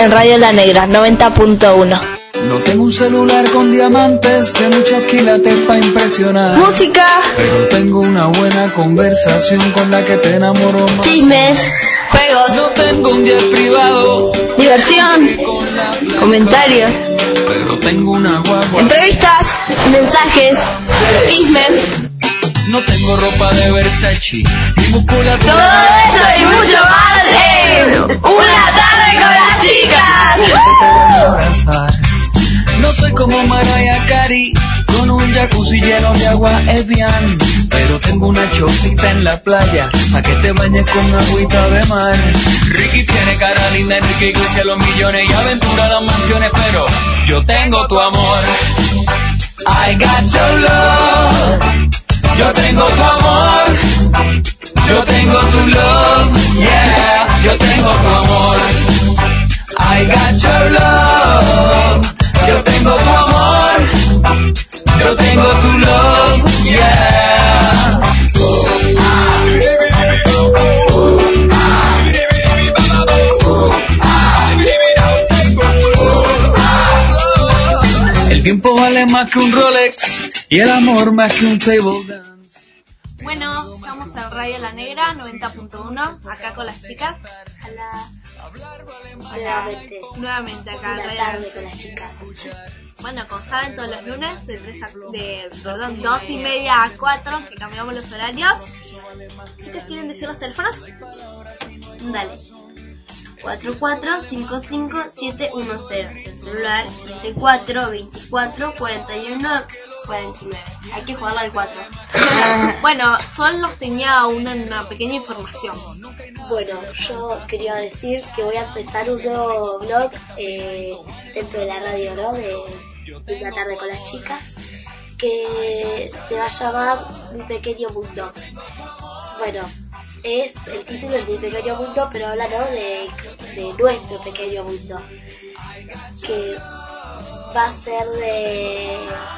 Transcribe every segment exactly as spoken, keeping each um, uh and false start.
en Radio La Negra noventa punto uno. No tengo un celular con diamantes de muchos quilates para impresionar. Música, pero tengo una buena conversación con la que te enamoro más. chismes, juegos. No tengo un jet privado, diversión, comentarios, pero tengo una guagua. Entrevistas, mensajes, chismes. No tengo ropa de Versace, ni musculatura. Todo eso y mucho más en Una Tarde con las Chicas. No soy como Mariah Carey, con un jacuzzi lleno de agua Evian, pero tengo una chocita en la playa, pa' que te bañes con agüita de mar. Ricky tiene cara linda, Enrique Iglesias los millones y aventura las mansiones, pero yo tengo tu amor. I got your love. Yo tengo tu amor, yo tengo tu love, yeah, yo tengo tu amor. I got your love, yo tengo tu amor, yo tengo tu love, yeah. El tiempo vale más que un Rolex y el amor más que un table dance. Bueno, estamos en Radio La Negra noventa punto uno, acá con las chicas. Hola. Nuevamente. Nuevamente acá en Una Radio tarde con las chicas. Bueno, como saben, todos los lunes de tres a, de perdón, dos y media a cuatro, que cambiamos los horarios. Chicas, ¿quieren decir los teléfonos? Dale. cuatro cuatro cinco cinco siete uno cero. El celular quince cuatro veinticuatro cuarenta y uno cuarenta y nueve. Hay que jugarla al cuatro. Bueno, Sol nos tenía una, una pequeña información. Bueno, yo quería decir que voy a empezar un nuevo blog eh, dentro de la radio, ¿no? De, de Una Tarde con las Chicas, que se va a llamar Mi Pequeño Mundo. Bueno, es el título es Mi Pequeño Mundo, pero habla, ¿no? de, de nuestro pequeño mundo, que va a ser de...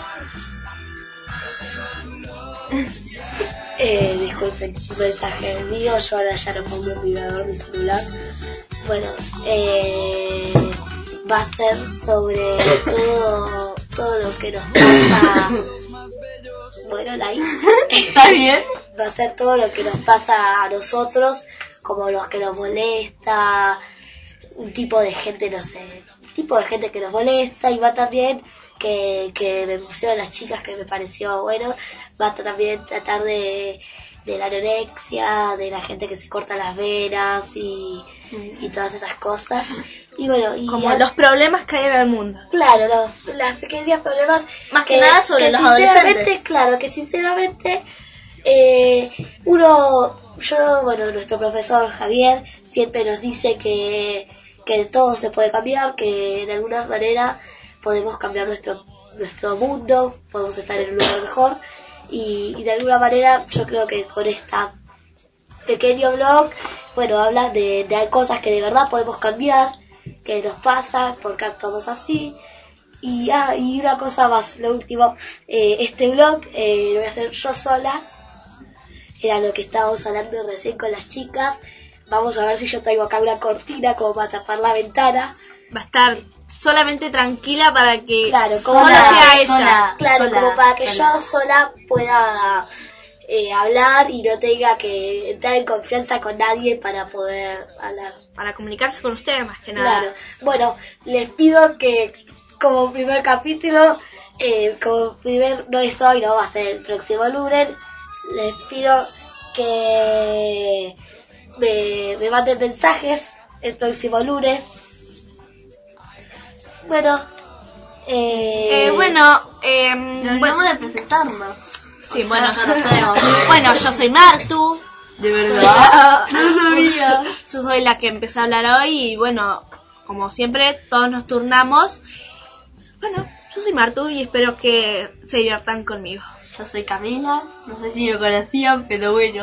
eh, disculpen, un mensaje mío, yo ahora ya no pongo el vibrador mi celular. Bueno, eh, va a ser sobre todo, todo lo que nos pasa. Bueno, ahí ¿Está bien? Va a ser todo lo que nos pasa a nosotros, como lo que nos molesta, un tipo de gente, no sé, un tipo de gente que nos molesta, y va también que, que me pusieron las chicas, que me pareció bueno, va a también tratar de, de la anorexia, de la gente que se corta las venas y, y todas esas cosas. Y bueno, y Como a, los problemas que hay en el mundo. Claro, los, las pequeños problemas. Más que, que nada sobre que los sinceramente, adolescentes. Claro, que sinceramente eh, uno, yo, bueno, nuestro profesor Javier siempre nos dice que, que todo se puede cambiar, que de alguna manera podemos cambiar nuestro nuestro mundo, podemos estar en un lugar mejor, y, y de alguna manera yo creo que con esta pequeño blog, bueno, habla de, de cosas que de verdad podemos cambiar, que nos pasa, porque actuamos así. Y, ah, y una cosa más, lo último, eh, este blog eh, lo voy a hacer yo sola, era lo que estábamos hablando recién con las chicas. Vamos a ver si yo traigo acá una cortina como para tapar la ventana. Va a estar solamente tranquila para que claro, como solo para, sea ella. sola, claro, sola, como para que sola. yo sola pueda eh, hablar y no tenga que entrar en confianza con nadie para poder hablar. Para comunicarse con ustedes más que nada. Claro. Bueno, les pido que como primer capítulo, eh, como primer, no es hoy, no va a ser el próximo lunes, les pido que me, me manden mensajes el próximo lunes. Bueno, eh, Eh, bueno, eh, nos bueno, olvidamos de presentarnos. sí, bueno, conocemos. bueno, yo soy Martu. De verdad. No sabía. Yo soy la que empecé a hablar hoy y bueno, como siempre, todos nos turnamos. Bueno, yo soy Martu y espero que se diviertan conmigo. Yo soy Camila, no sé si me conocían, pero bueno.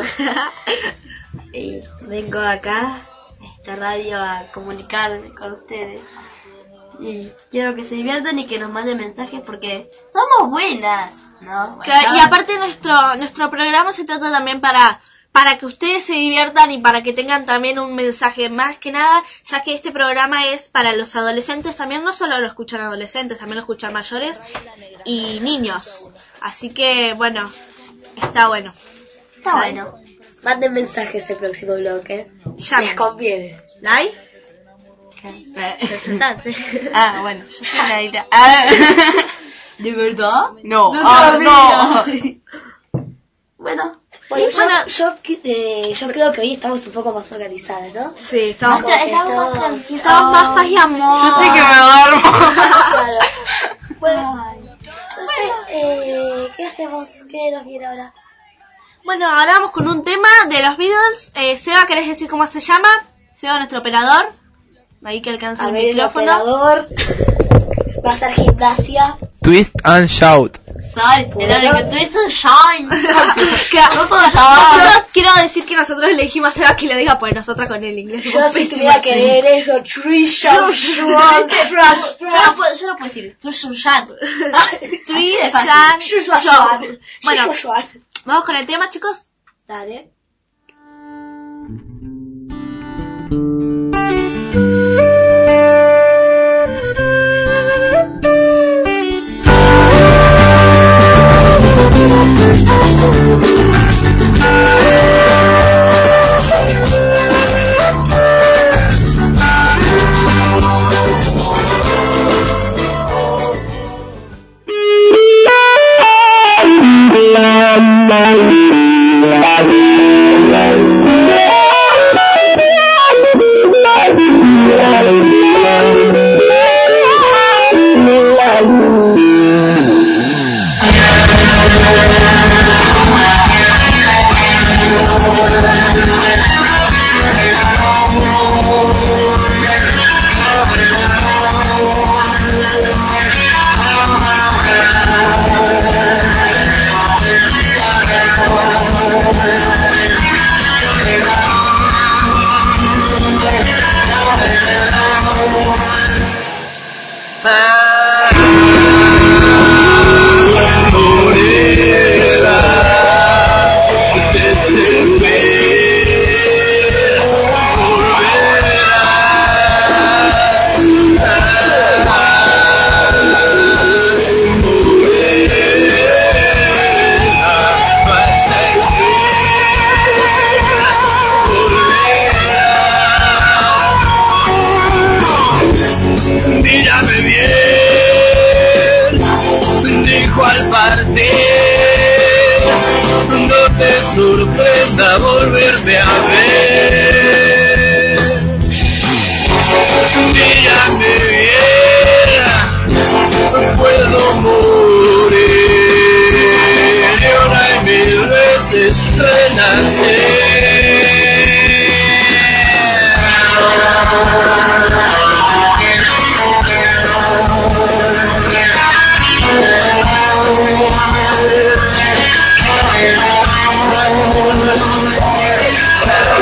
Y vengo acá a esta radio a comunicarme con ustedes. Y quiero que se diviertan y que nos manden mensajes porque somos buenas, ¿no? Que- y aparte nuestro nuestro programa se trata también para para que ustedes se diviertan y para que tengan también un mensaje más que nada, ya que este programa es para los adolescentes también, no solo lo escuchan adolescentes, también lo escuchan mayores y niños. Así que, bueno, está bueno. Está bueno. Manden mensajes el próximo bloque. Llamen. Les conviene. ¿Lai? Presentate. Ah, bueno, yo soy Naila. Ah. ¿De verdad? No, No ah, sabía. no. Bueno, bueno, yo, Bueno. yo, eh, yo creo que hoy estamos un poco más organizadas, ¿no? Sí, estamos, Como que estamos más todos- tranquilos. estamos más paz y amor. Yo estoy que me duermo. Claro. Bueno, no sé, eh, ¿qué hacemos? ¿Qué nos viene ahora? Bueno, ahora vamos con un tema de los Beatles. Eh, Seba, ¿querés decir cómo se llama? Seba, nuestro operador. Ahí que alcanza A el ver, el micrófono. operador va a hacer gimnasia. Twist and shout. Sol, el Bueno. hora que tú hizo shine. Claro, Nosotros nosotros quiero decir que nosotros le dijimos a Seba que lo diga, pues nosotras con el inglés Yo somos si pésimas, tuviera que sí. leer eso, Trisha, Yo no puedo, yo no puedo decir, tú es un shine. Three, Así de fácil. Shan, Shushuan. Show. Bueno, Shushuan. vamos con el tema, chicos. Dale. Mírame bien, dijo al partir, no te sorprenda volverme a ver. Mírame bien, puedo morir y una y mil veces renacer.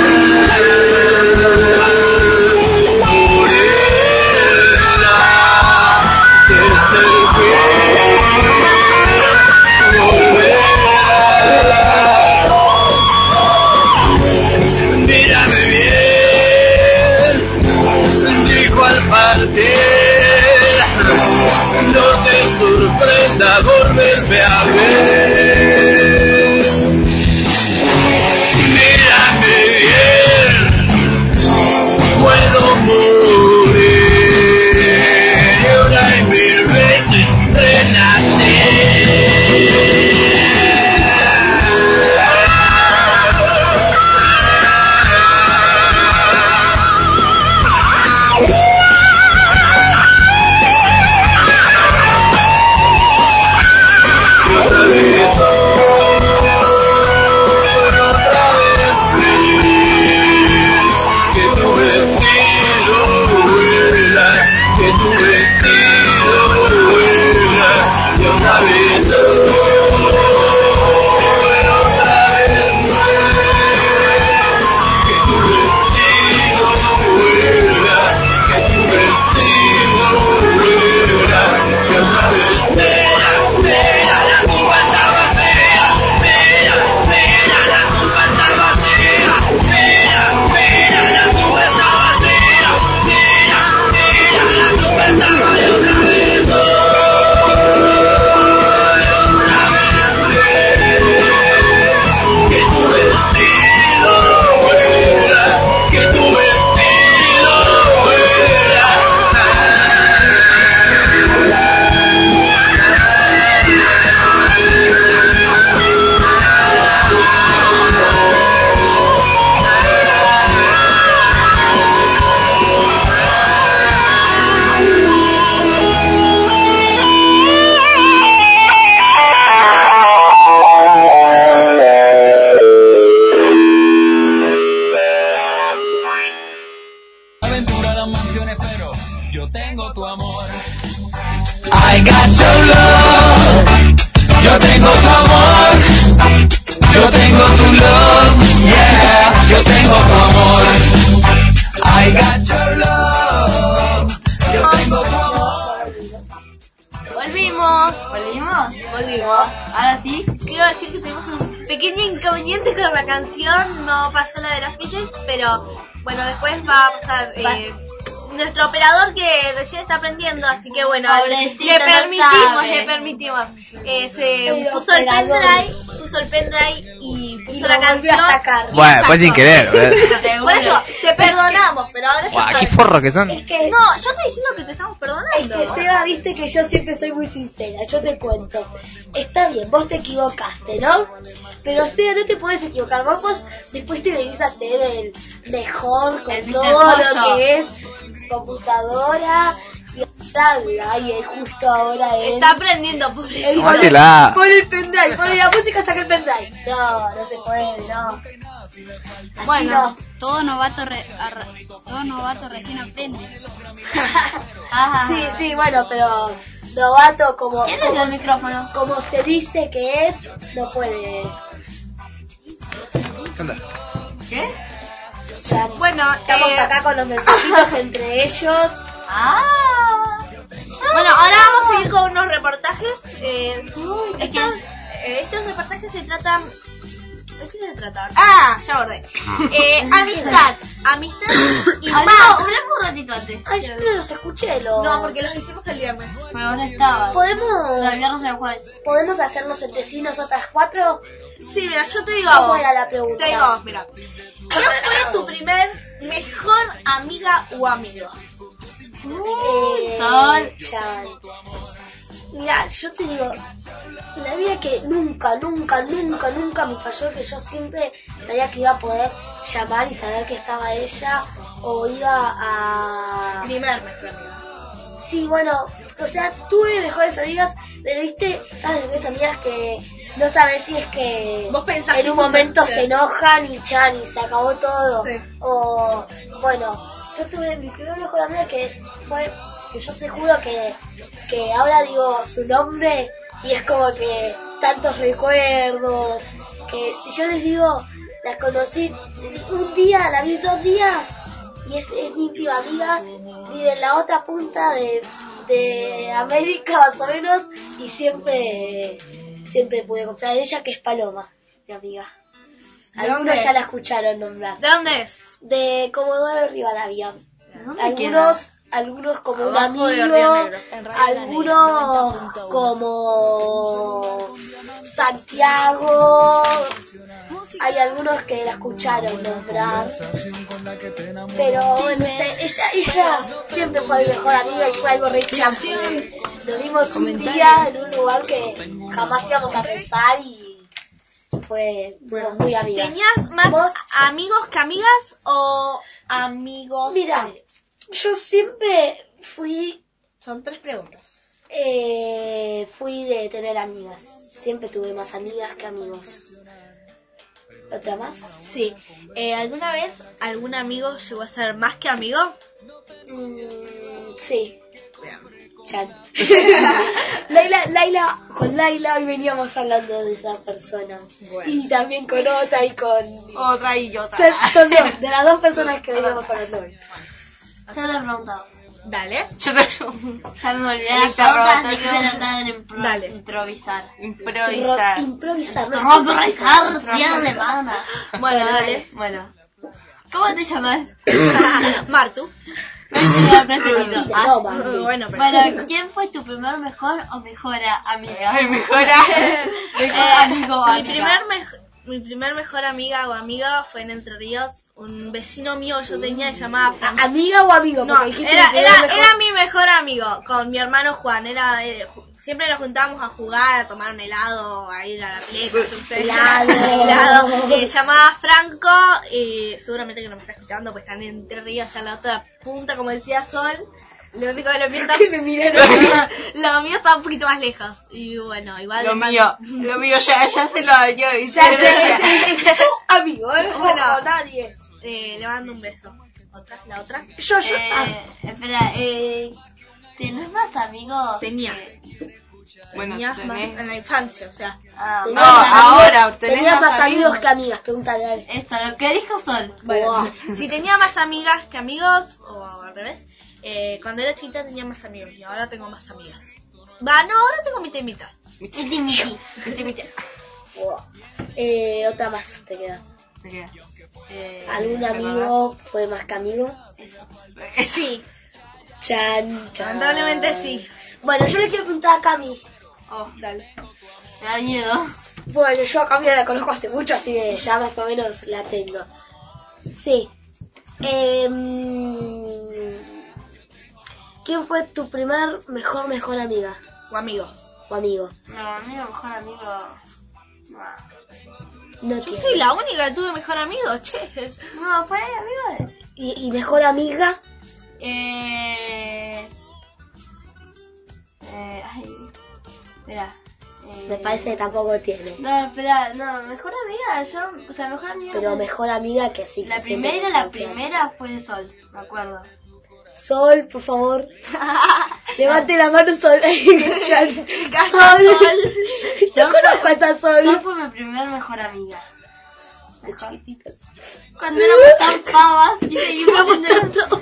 así. Quiero decir que tuvimos un pequeño inconveniente con la canción, no pasó la de los Beatles, pero bueno, después va a pasar eh, nuestro operador que recién está aprendiendo, así que bueno, Pobrecito, le no permitimos, sabe. le permitimos. Eh, se El puso el operador. pendrive, puso el pendrive y puso Y la lo volvió a canción. sacar. Bueno, fue sin querer, ¿verdad? Seguro. Por eso, te perdonamos, pero ahora ya Guau, qué sabes. forros que son. Es que, No, yo estoy diciendo que te estamos es perdonando. que Seba, viste que yo siempre soy muy sincera. Yo te cuento. Está bien, vos te equivocaste, ¿no? Pero Seba, no te puedes equivocar. Vos después te venís a hacer el mejor con El todo mister lo Pollo. que es computadora y tabla. Y él justo ahora es... Está aprendiendo, Él pobrecito. pone, Mátela. pone el pendrive, pone la música, saca el pendrive. No, no se puede, no. Así Bueno. no. Todo novato, re, arra- todo novato recién aprende. Ajá. Sí, sí, bueno, pero novato como, ¿Quién es como, el micrófono? como se dice que es, no puede. ¿Qué onda? ¿Qué? Ya Bueno, estamos eh, acá con los mensajitos entre ellos. Ah. Bueno, ahora vamos a ir con unos reportajes. Eh, ¿De estos, eh, estos reportajes se tratan... ¿De qué se tratan? Ah, ya acordé. Eh, amistad. Amistad y Hablamos, más. hablamos un ratito antes. Ay, yo no los escuché, los... No, porque los hicimos el viernes. Pero ahora estaba. ¿Podemos, Los viernes y el jueves. ¿Podemos hacerlos entre sí nosotras cuatro? Sí, mira, yo te digo a ¿Cómo vos. era la pregunta? Te digo a vos, mira. ¿Quién fue tu primer mejor amiga o amigo? Eh, Sol. Chan. Mira, yo te digo, la vida que nunca, nunca, nunca, nunca me falló, que yo siempre sabía que iba a poder llamar y saber que estaba ella, o iba a... Primer mejor amigo. Sí, bueno, o sea, tuve mejores amigas, pero viste, sabes, esas amigas que no sabes si es que Vos pensás en que un tú momento pensás. se enojan y chan y se acabó todo. Sí. O, bueno, yo tuve mi primer mejor amiga que fue, que yo te juro que, que ahora digo su nombre y es como que tantos recuerdos, que si yo les digo, la conocí un día, la vi dos días y es, es mi íntima amiga, vive en la otra punta de, de América más o menos y siempre, siempre pude confiar en ella, que es Paloma, mi amiga. ¿De dónde Algunos es? ya la escucharon nombrar. ¿De dónde es? De Comodoro Rivadavia. ¿Dónde Algunos, algunos como un Abajo de amigo, Río Negro. En Radio algunos como Santiago. Hay algunos que la escucharon nombrar. Pero bueno, se- ella, ella siempre fue mi mejor amiga y fue algo re cham, porque Nos vimos un día en un lugar que jamás íbamos a pensar y fue fuimos muy amigas. ¿Tenías más ¿Vos? amigos que amigas o amigos? Mira, yo siempre fui Son tres preguntas. eh, fui de tener amigas. Siempre tuve más amigas que amigos. ¿Otra más? Sí. Eh, ¿Alguna vez algún amigo llegó a ser más que amigo? Mm, sí. Chan. Laila, Laila, con Laila hoy veníamos hablando de esa persona. Bueno. Y también con otra y con... Otra y yo Son, son dos, de las dos personas que veníamos hablando hoy. Ya te preguntaba. Dale. Yo te... Ya me olvidé El las preguntas, así interrogatorio. que voy a tratar de impro- Dale. improvisar. Improvisar. Ro- Improvisar. ¿no? Improvisar, bien alemana. Bueno, dale. Bueno. ¿Cómo te llamas? Martu. Nuestro preferido. No, Ah. Martu. Bueno, pero... Bueno, ¿quién fue tu primer mejor o mejora amiga? Ay, mejora. Mejor amigo o mi amiga. primer mej- mi primer mejor amiga o amiga fue en Entre Ríos. Un vecino mío yo tenía, se llamaba Franco. ¿Amiga o amigo? No, Porque dijiste era, que era, mejor- era mi mejor amigo, con mi hermano Juan. Era eh, ju- siempre nos juntábamos a jugar, a tomar un helado, a ir a la pileta, yo sé. Helado. helado. Eh, se llamaba Franco, y seguramente que no me está escuchando, pues están en Entre Ríos, allá en la otra punta, como decía Sol. Lo único que lo mío está, Que me miraron. lo mío está un poquito más lejos. Y bueno, igual. Lo le mando- mío, lo mío ya, ya se lo yo y Ya, ya, ya, es, es tu amigo, ¿eh? Bueno. Ojo, nadie. Eh, le mando un beso. ¿Otra? ¿La otra? Yo, yo. Eh, ah, espera, eh, ¿tienes más amigos? Tenía. que- Bueno, Tenías más tenés... en la infancia, o sea. Ah, No, tenías más ahora, amigos- ¿tenés tenías más más amigos amigos? que amigas, pregúntale a él. eso, lo que dijo Sol. Bueno, Wow. si, si tenía más amigas que amigos, o al revés, eh, cuando era chiquita tenía más amigos y ahora tengo más amigas. Va, no, ahora tengo mitad y mitad. Miti miti. Miti, miti. Wow. Eh, otra más te queda. Me queda. Eh, ¿Algún ¿me amigo fue más que amigo? Eh, Sí, Chan, chan. lamentablemente sí. Bueno, yo le quiero preguntar a Cami. Oh, dale. Me da miedo. Bueno, yo a Cami la conozco hace mucho, así que ya más o menos la tengo. Sí. Eh, ¿Quién fue tu primer mejor mejor amiga O amigo. o amigo? No, amigo, mejor amigo. No, No Yo tiene. soy la única que tuve mejor amigo, che. no fue amigo de... ¿Y, y mejor amiga? Eh... Eh... Ay... Espera. Eh, Me parece que tampoco tiene. No, espera, no, mejor amiga, yo... O sea, mejor amiga... Pero o sea, mejor amiga que sí. que La siempre primera, te la confía. primera fue el sol, me acuerdo. Sol, por favor. Levante la mano, Sol. Chan. Sol. Yo conozco a esa Sol Sol. fue mi primer mejor amiga. De chiquititas. Cuando éramos tan pavas y seguimos siendo...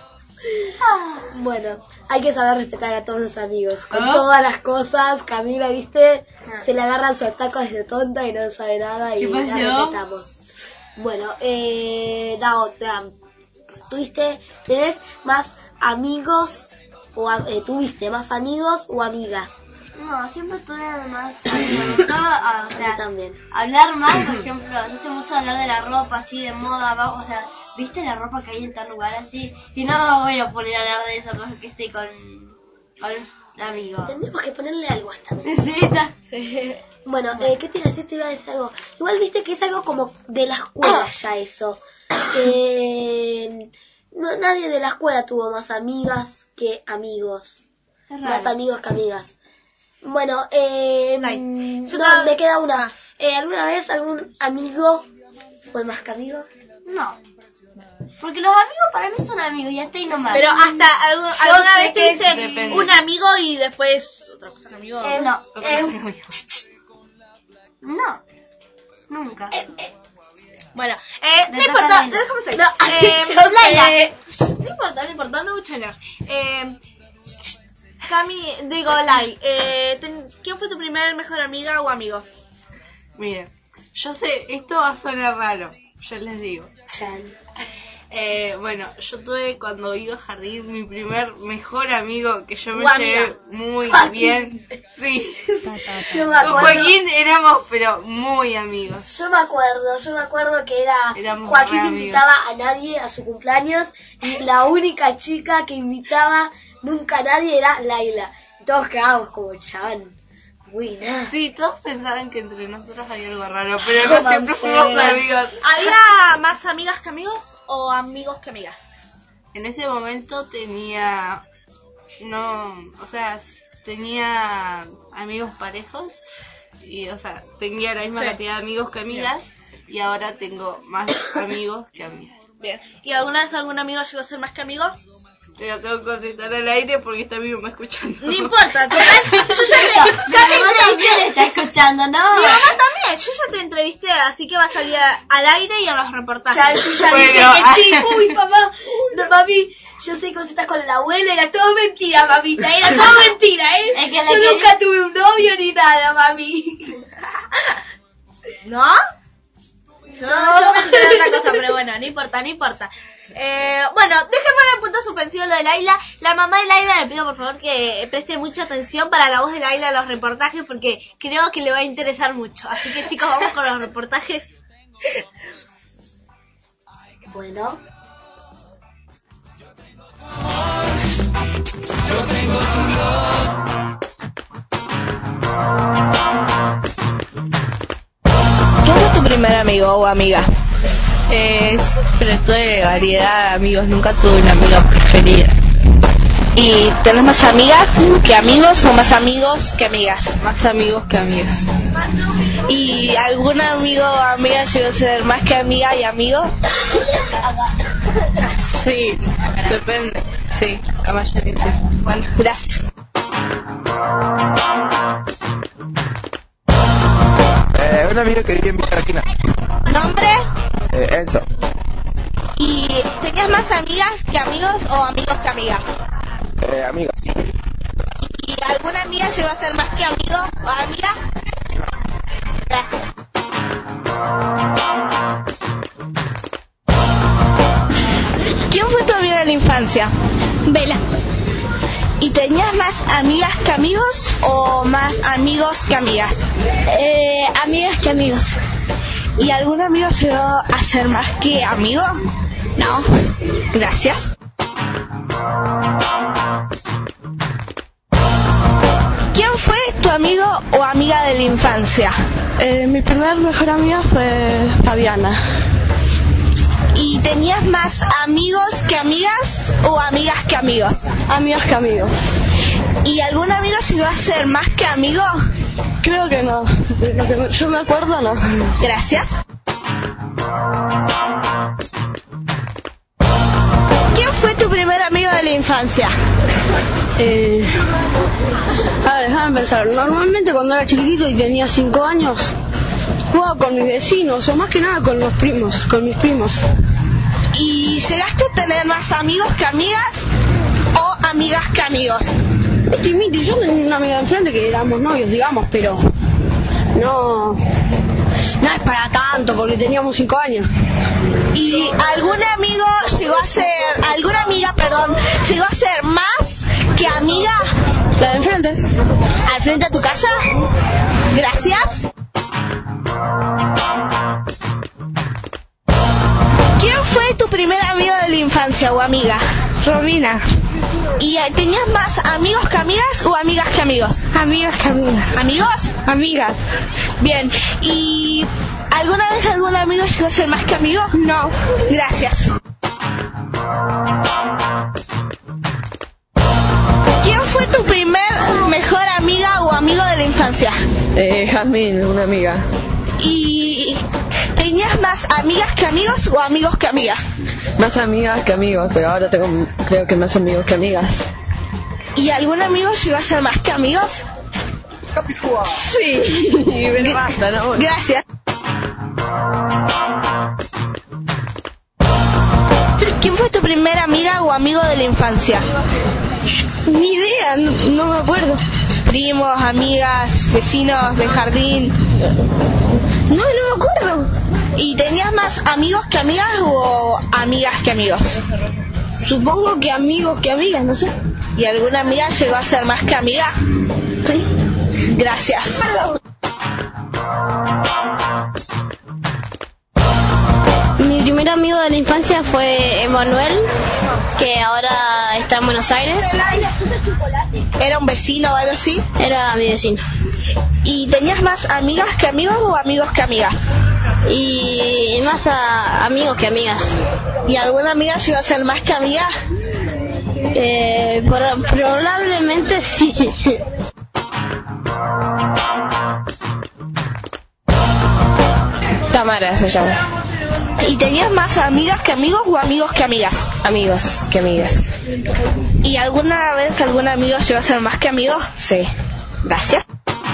Bueno, hay que saber respetar a todos los amigos. Con ¿Ah? todas las cosas, Camila, ¿viste? Ah. Se le agarran su ataco desde tonta y no sabe nada y ¿Qué la pasó? respetamos. Bueno, eh, la otra. ¿Tuviste, tenés más amigos o a- eh, tuviste más amigos o amigas? No, siempre tuve más amigos. Todo, ah, o Yo sea, también. hablar más, por ejemplo, yo sé mucho hablar de la ropa, así, de moda, va, o sea, ¿viste la ropa que hay en tal lugar así? Y no me voy a poner a hablar de eso porque estoy con, con un amigo. Tenemos que ponerle algo a esta vez. Sí, está. Bueno, eh, ¿qué te iba a decir? Te iba a decir algo. Igual viste que es algo como de la escuela ya eso. Que no, nadie de la escuela tuvo más amigas que amigos. Es Más raro. amigos que amigas. Bueno, eh, Ay, mm, yo no, tam- me queda una. Eh, ¿Alguna vez algún amigo fue más que amigo? No. Porque los amigos para mí son amigos y hasta ahí nomás. Pero hasta algún- Yo alguna sé vez que tuviste depende. un amigo y después otra cosa que amigo. Eh, no. Otra Eh, cosa que amigo. no. Nunca. Bueno, eh, no Me importa, toca Laila. déjame seguir. No, eh, yo Laila. sé. No importa, no importa, no mucho hablar. Eh, Cami, digo, Lai, eh, ten- ¿quién fue tu primer mejor amiga o amigo? Miren, yo sé, esto va a sonar raro, yo les digo. Chan. Eh, bueno, yo tuve cuando iba a jardín mi primer mejor amigo que yo me O amiga. llevé muy Joaquín. bien. Sí, Yo me con acuerdo. Joaquín éramos pero muy amigos. Yo me acuerdo, yo me acuerdo que era Éramos Joaquín re no amigos. invitaba a nadie a su cumpleaños y la única chica que invitaba nunca a nadie era Laila. Y todos quedábamos como chan. Uy, nada. Sí, todos pensaban que entre nosotros había algo raro, pero no siempre fuimos Marcela. amigos. ¿Había más amigas que amigos o amigos que amigas? En ese momento tenía, no, o sea, tenía amigos parejos y, o sea, tenía la misma Sí. cantidad de amigos que amigas y ahora tengo más amigos que amigas. Bien. ¿Y alguna vez algún amigo llegó a ser más que amigo? Pero tengo que contestar al aire porque está amigo me escuchando. No importa, total, yo ya te, ya te Mi mamá entrevisté. también está escuchando, ¿no? Mi mamá también, yo ya te entrevisté, así que va a salir a- al aire y a los reportajes. Ya, yo ya Bueno. dije que sí. Uy, papá. No, mami. Yo sé que vos estás con la abuela. Era todo mentira, mamita. Era todo mentira, ¿eh? Es que la Yo quería- nunca tuve un novio ni nada, mami. ¿No? Yo, yo me enteré de otra cosa, pero bueno, no importa, no importa. Eh, bueno, deje poner en punto suspensivo lo de Laila. La mamá de Laila le pido por favor que preste mucha atención para la voz de Laila en los reportajes porque creo que le va a interesar mucho. Así que chicos, vamos con los reportajes. Bueno. ¿Quién fue tu primer amigo o amiga? Eh, siempre tuve variedad de amigos, nunca tuve una amiga preferida. ¿Y tenés más amigas que amigos o más amigos que amigas? Más amigos que amigas. ¿Y algún amigo o amiga llegó a ser más que amiga y amigo? Sí, depende. Sí, la mayoría sí. Bueno, gracias. Eh, un amigo que vive en Villa Arquina. ¿Nombre? Eh, Enzo. ¿Y tenías más amigas que amigos o amigos que amigas? Eh, amigos. ¿Y alguna amiga llegó a ser más que amigo o amiga? Gracias. ¿Quién fue tu amiga de la infancia? Vela. ¿Y tenías más amigas que amigos o más amigos que amigas? Eh, amigas que amigos. ¿Y algún amigo llegó a ser más que amigo? No. Gracias. ¿Quién fue tu amigo o amiga de la infancia? Eh, mi primer mejor amiga fue Fabiana. ¿Y tenías más amigos que amigas o amigas que amigos? Amigas que amigos. ¿Y algún amigo llegó a ser más que amigo? Creo que no. De lo que yo me acuerdo, no. Gracias. ¿Quién fue tu primer amigo de la infancia? Eh, a ver, déjame pensar. Normalmente cuando era chiquitito y tenía cinco años, jugaba con mis vecinos, o más que nada con los primos, con mis primos. ¿Y llegaste a tener más amigos que amigas o amigas que amigos? Miti, miti, yo tenía una amiga de enfrente que éramos novios, digamos, pero no, no es para tanto porque teníamos cinco años. ¿Y algún amigo llegó a ser, alguna amiga, perdón, llegó a ser más que amiga? La de enfrente. ¿Al frente de tu casa? Gracias. ¿Quién fue tu primer amigo de la infancia o amiga? Romina. ¿Y tenías más amigos que amigas o amigas que amigos? Amigas que amigas. ¿Amigos? Amigas. Bien. ¿Y alguna vez algún amigo llegó a ser más que amigo? No. Gracias. ¿Quién fue tu primer mejor amiga o amigo de la infancia? Eh, Jazmín, una amiga. ¿Y tenías más amigas que amigos o amigos que amigas? Más amigas que amigos, pero ahora tengo, creo que más amigos que amigas. ¿Y algún amigo llegó a ser más que amigos? Sí, pero basta, ¿no? Gracias. ¿Quién fue tu primera amiga o amigo de la infancia? Ni idea, no, no me acuerdo. Primos, amigas, vecinos del jardín. No, no me acuerdo. ¿Y tenías más amigos que amigas o amigas que amigos? Supongo que amigos que amigas, no sé. ¿Y alguna amiga llegó a ser más que amiga? Sí. Gracias. Mi primer amigo de la infancia fue Emanuel, que ahora está en Buenos Aires. ¿Era un vecino o algo así? Era mi vecino. ¿Y tenías más amigas que amigos o amigos que amigas? Y más a amigos que amigas. ¿Y alguna amiga llegó a ser más que amiga? Eh, por, probablemente sí. Tamara se llama. ¿Y tenías más amigas que amigos o amigos que amigas? Amigos que amigas. ¿Y alguna vez algún amigo llegó a ser más que amigos? Sí. Gracias.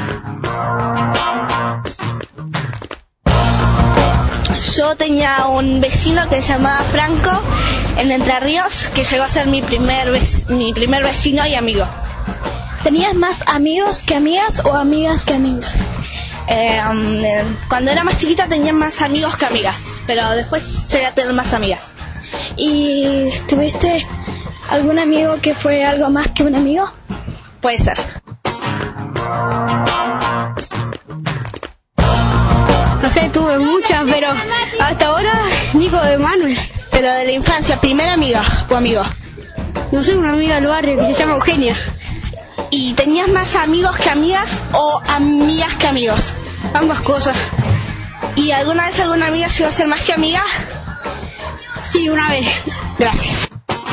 Yo tenía un vecino que se llamaba Franco en Entre Ríos, que llegó a ser mi primer vec- mi primer vecino y amigo. ¿Tenías más amigos que amigas o amigas que amigos? Eh, um, eh, cuando era más chiquita tenía más amigos que amigas, pero después llegué a tener más amigas. ¿Y tuviste algún amigo que fue algo más que un amigo? Puede ser. No sé, tuve muchas, pero hasta ahora Nico de Manuel. Pero de la infancia, ¿primera amiga o amigo? No sé, una amiga del barrio que se llama Eugenia. ¿Y tenías más amigos que amigas o amigas que amigos? Ambas cosas. ¿Y alguna vez alguna amiga llegó a ser más que amiga? Sí, una vez. Gracias.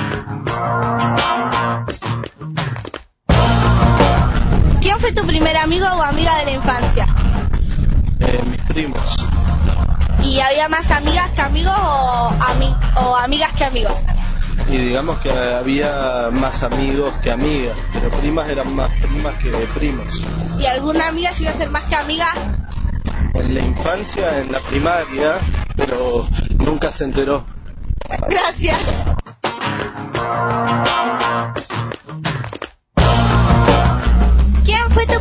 ¿Quién fue tu primer amigo o amiga de la infancia? Eh, mis primos. ¿Y había más amigas que amigos o, ami- o amigas que amigos? Y digamos que había más amigos que amigas, pero primas eran más primas que primos. ¿Y alguna amiga llegó a ser más que amiga? En la infancia, en la primaria, pero nunca se enteró. Gracias.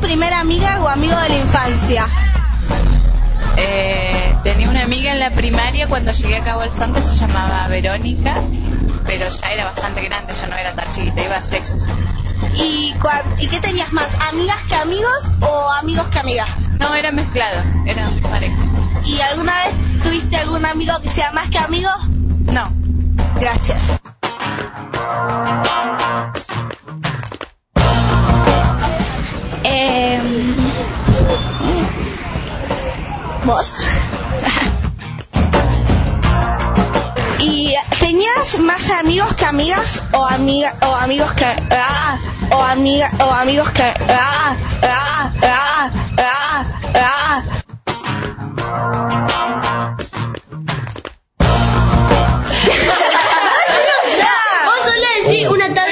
primera amiga o amigo de la infancia? Eh, tenía una amiga en la primaria cuando llegué acá a Bolsón que se llamaba Verónica, pero ya era bastante grande, yo no era tan chiquita, iba a sexto. ¿Y, cua- ¿Y qué tenías más? ¿Amigas que amigos o amigos que amigas? No, era mezclado, era pareja. ¿Y alguna vez tuviste algún amigo que sea más que amigo? No. Gracias. Eh, ¿Vos? ¿Y tenías más amigos que amigas o amiga o amigos que ah, o amiga o amigos que ah, ah, ah, ah, ah? Vos solés decir una tarde.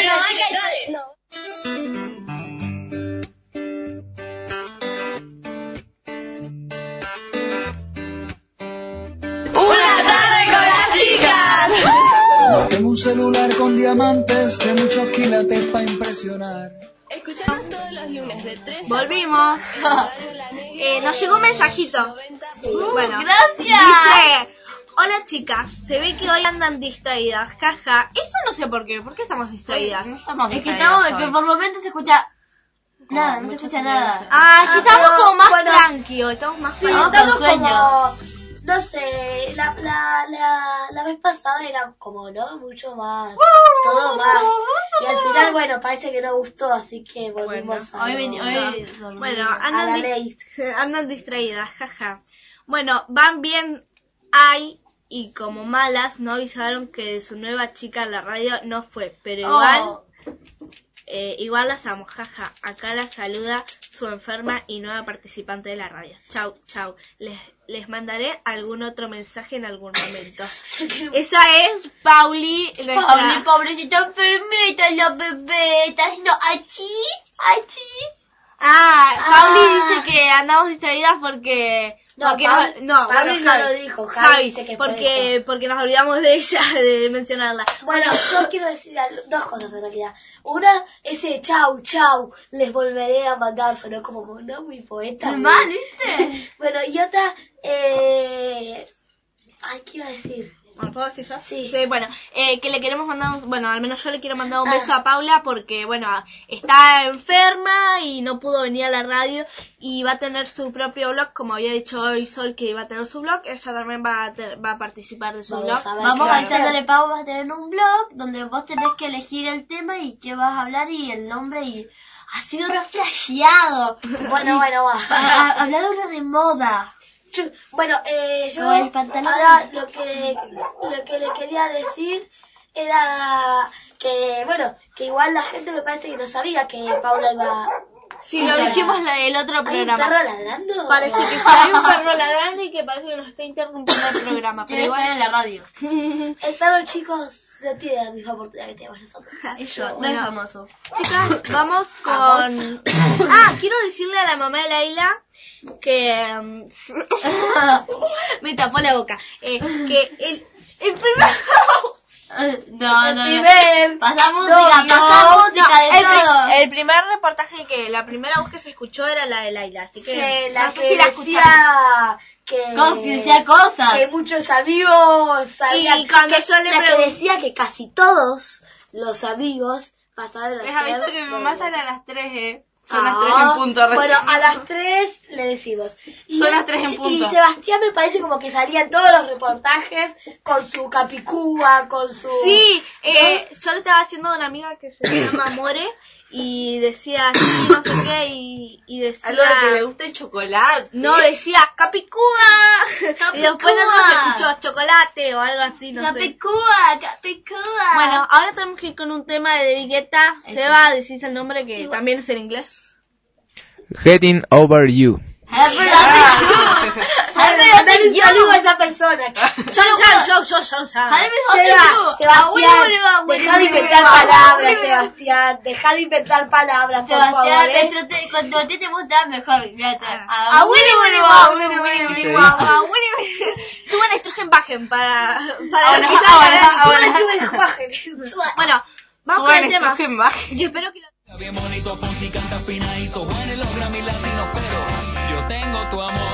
Tengo un celular con diamantes de muchos quilates para impresionar. Escuchanos todos los lunes de tres. Volvimos. Eh, nos llegó un mensajito. Bueno, gracias. Dice: hola chicas, se ve que hoy andan distraídas, jaja. Eso no sé por qué, ¿por qué estamos distraídas? Es que estamos, que por momentos se escucha nada, no se escucha nada. Ah, es que Ah, estamos pero, como más bueno, tranquilos, estamos más Sí, Estamos estamos con sueño. como, no sé, la, la, la, la vez pasada era como, ¿no? Mucho más, todo más. Y al final, bueno, parece que no gustó, así que volvimos Bueno, a, Hoy, lo- veni- hoy dormí. Bueno, a andan, la di- ley. andan distraídas, jaja. Bueno, van bien hay y como malas no avisaron que de su nueva chica en la radio no fue, pero igual Oh. eh, igual las amo, jaja. Acá la saluda su enferma y nueva participante de la radio. Chau, chau. Les, les mandaré algún otro mensaje en algún momento. Esa es Pauli, nuestra... Pauli, pobrecita enfermita, la bebeta, no, achis, achis. Ah, Pauli Ah. dice que andamos distraídas porque... No, porque Pauli- nos, no, Pauli bueno, no Javi. lo dijo, Javi dice que por porque, porque nos olvidamos de ella, de mencionarla. Bueno, yo quiero decir al- dos cosas en realidad. Una, ese chau, chau, les volveré a mandar, sonó como, no, muy poeta. Muy muy- mal, ¿viste? Bueno, y otra, eh... Ay, ¿qué iba a decir? Bueno, ¿puedo decir yo? Sí. bueno, eh, que le queremos mandar un, bueno, al menos yo le quiero mandar un Ah. beso a Paula porque, bueno, está enferma y no pudo venir a la radio y va a tener su propio blog, como había dicho hoy Sol que iba a tener su blog, ella también va a, te- va a participar de su Vamos blog. a ver. Vamos claro. avisándole, Pau, vas a tener un blog donde vos tenés que elegir el tema y qué vas a hablar y el nombre y... Ha sido reflejado. Bueno, bueno, va. Habladora de moda. Yo- Bueno, eh, yo Con el pantalón. ahora lo que, lo que le quería decir era que, bueno, que igual la gente me parece que no sabía que Paula iba... Sí, lo dijimos la- el otro ¿Hay un programa. perro ladrando? Parece que sí, hay un perro ladrando y que parece que nos está interrumpiendo el programa, pero Tiene que igual... estar en la radio. El perro, chicos, no tiene la misma oportunidad que tenemos nosotros. Eso, no es Bueno. famoso. Chicas, vamos con... Ah, quiero decirle a la mamá de Laila que... um, me tapó la boca. Eh, que el, el primer... No, no, El no. primer- Pasa No, música, no, pasa música de el, pri- todo. el primer reportaje que... La primera voz que se escuchó era la de Laila, así que... Que la no sé que si la decía que... Como si decía cosas. Que muchos amigos sabían... Y cuando que, yo le la que pregun- decía que casi todos los amigos pasaron a Les ser aviso que mi mamá novios. sale a las tres, eh. Son las Ah, tres en punto recién. Bueno, a las tres le decimos. Y, Son las tres en y punto. Sebastián me parece como que salía en todos los reportajes con su capicúa, con su... Sí, eh, yo le estaba haciendo a una amiga que se llama More y decía sí, no sé qué, y, y decía... Algo de que le gusta el chocolate. No, decía Capicúa. Y después no sé, se escuchó chocolate o algo así, no sé. Capicúa, capicúa. Bueno, ahora tenemos que ir con un tema de David Guetta. Seba, decís el nombre que también es en inglés. Getting Over You. Happy Dale un saludo a esa persona. Yo, yo, yo, yo, yo, yo. Seba, Sebastián, deja de inventar palabras, Sebastián. Deja de inventar palabras, por favor, Sebastián, ¿eh? nuestro te- cuando te te mostraba mejor, fíjate. Ah, Winnie, Winnie, wow, Winnie, Winnie, Winnie, wow, wow, Winnie, Winnie. Suban Estrugen Bajen para, para Ahora, que ahora, salga. ahora. Bueno, vamos con Suban el tema. Estrugen Bajen. Y espero que lo... Bien bonito, Ponzi canta finadito, Juan en los Grammy, la solo tengo tu amor.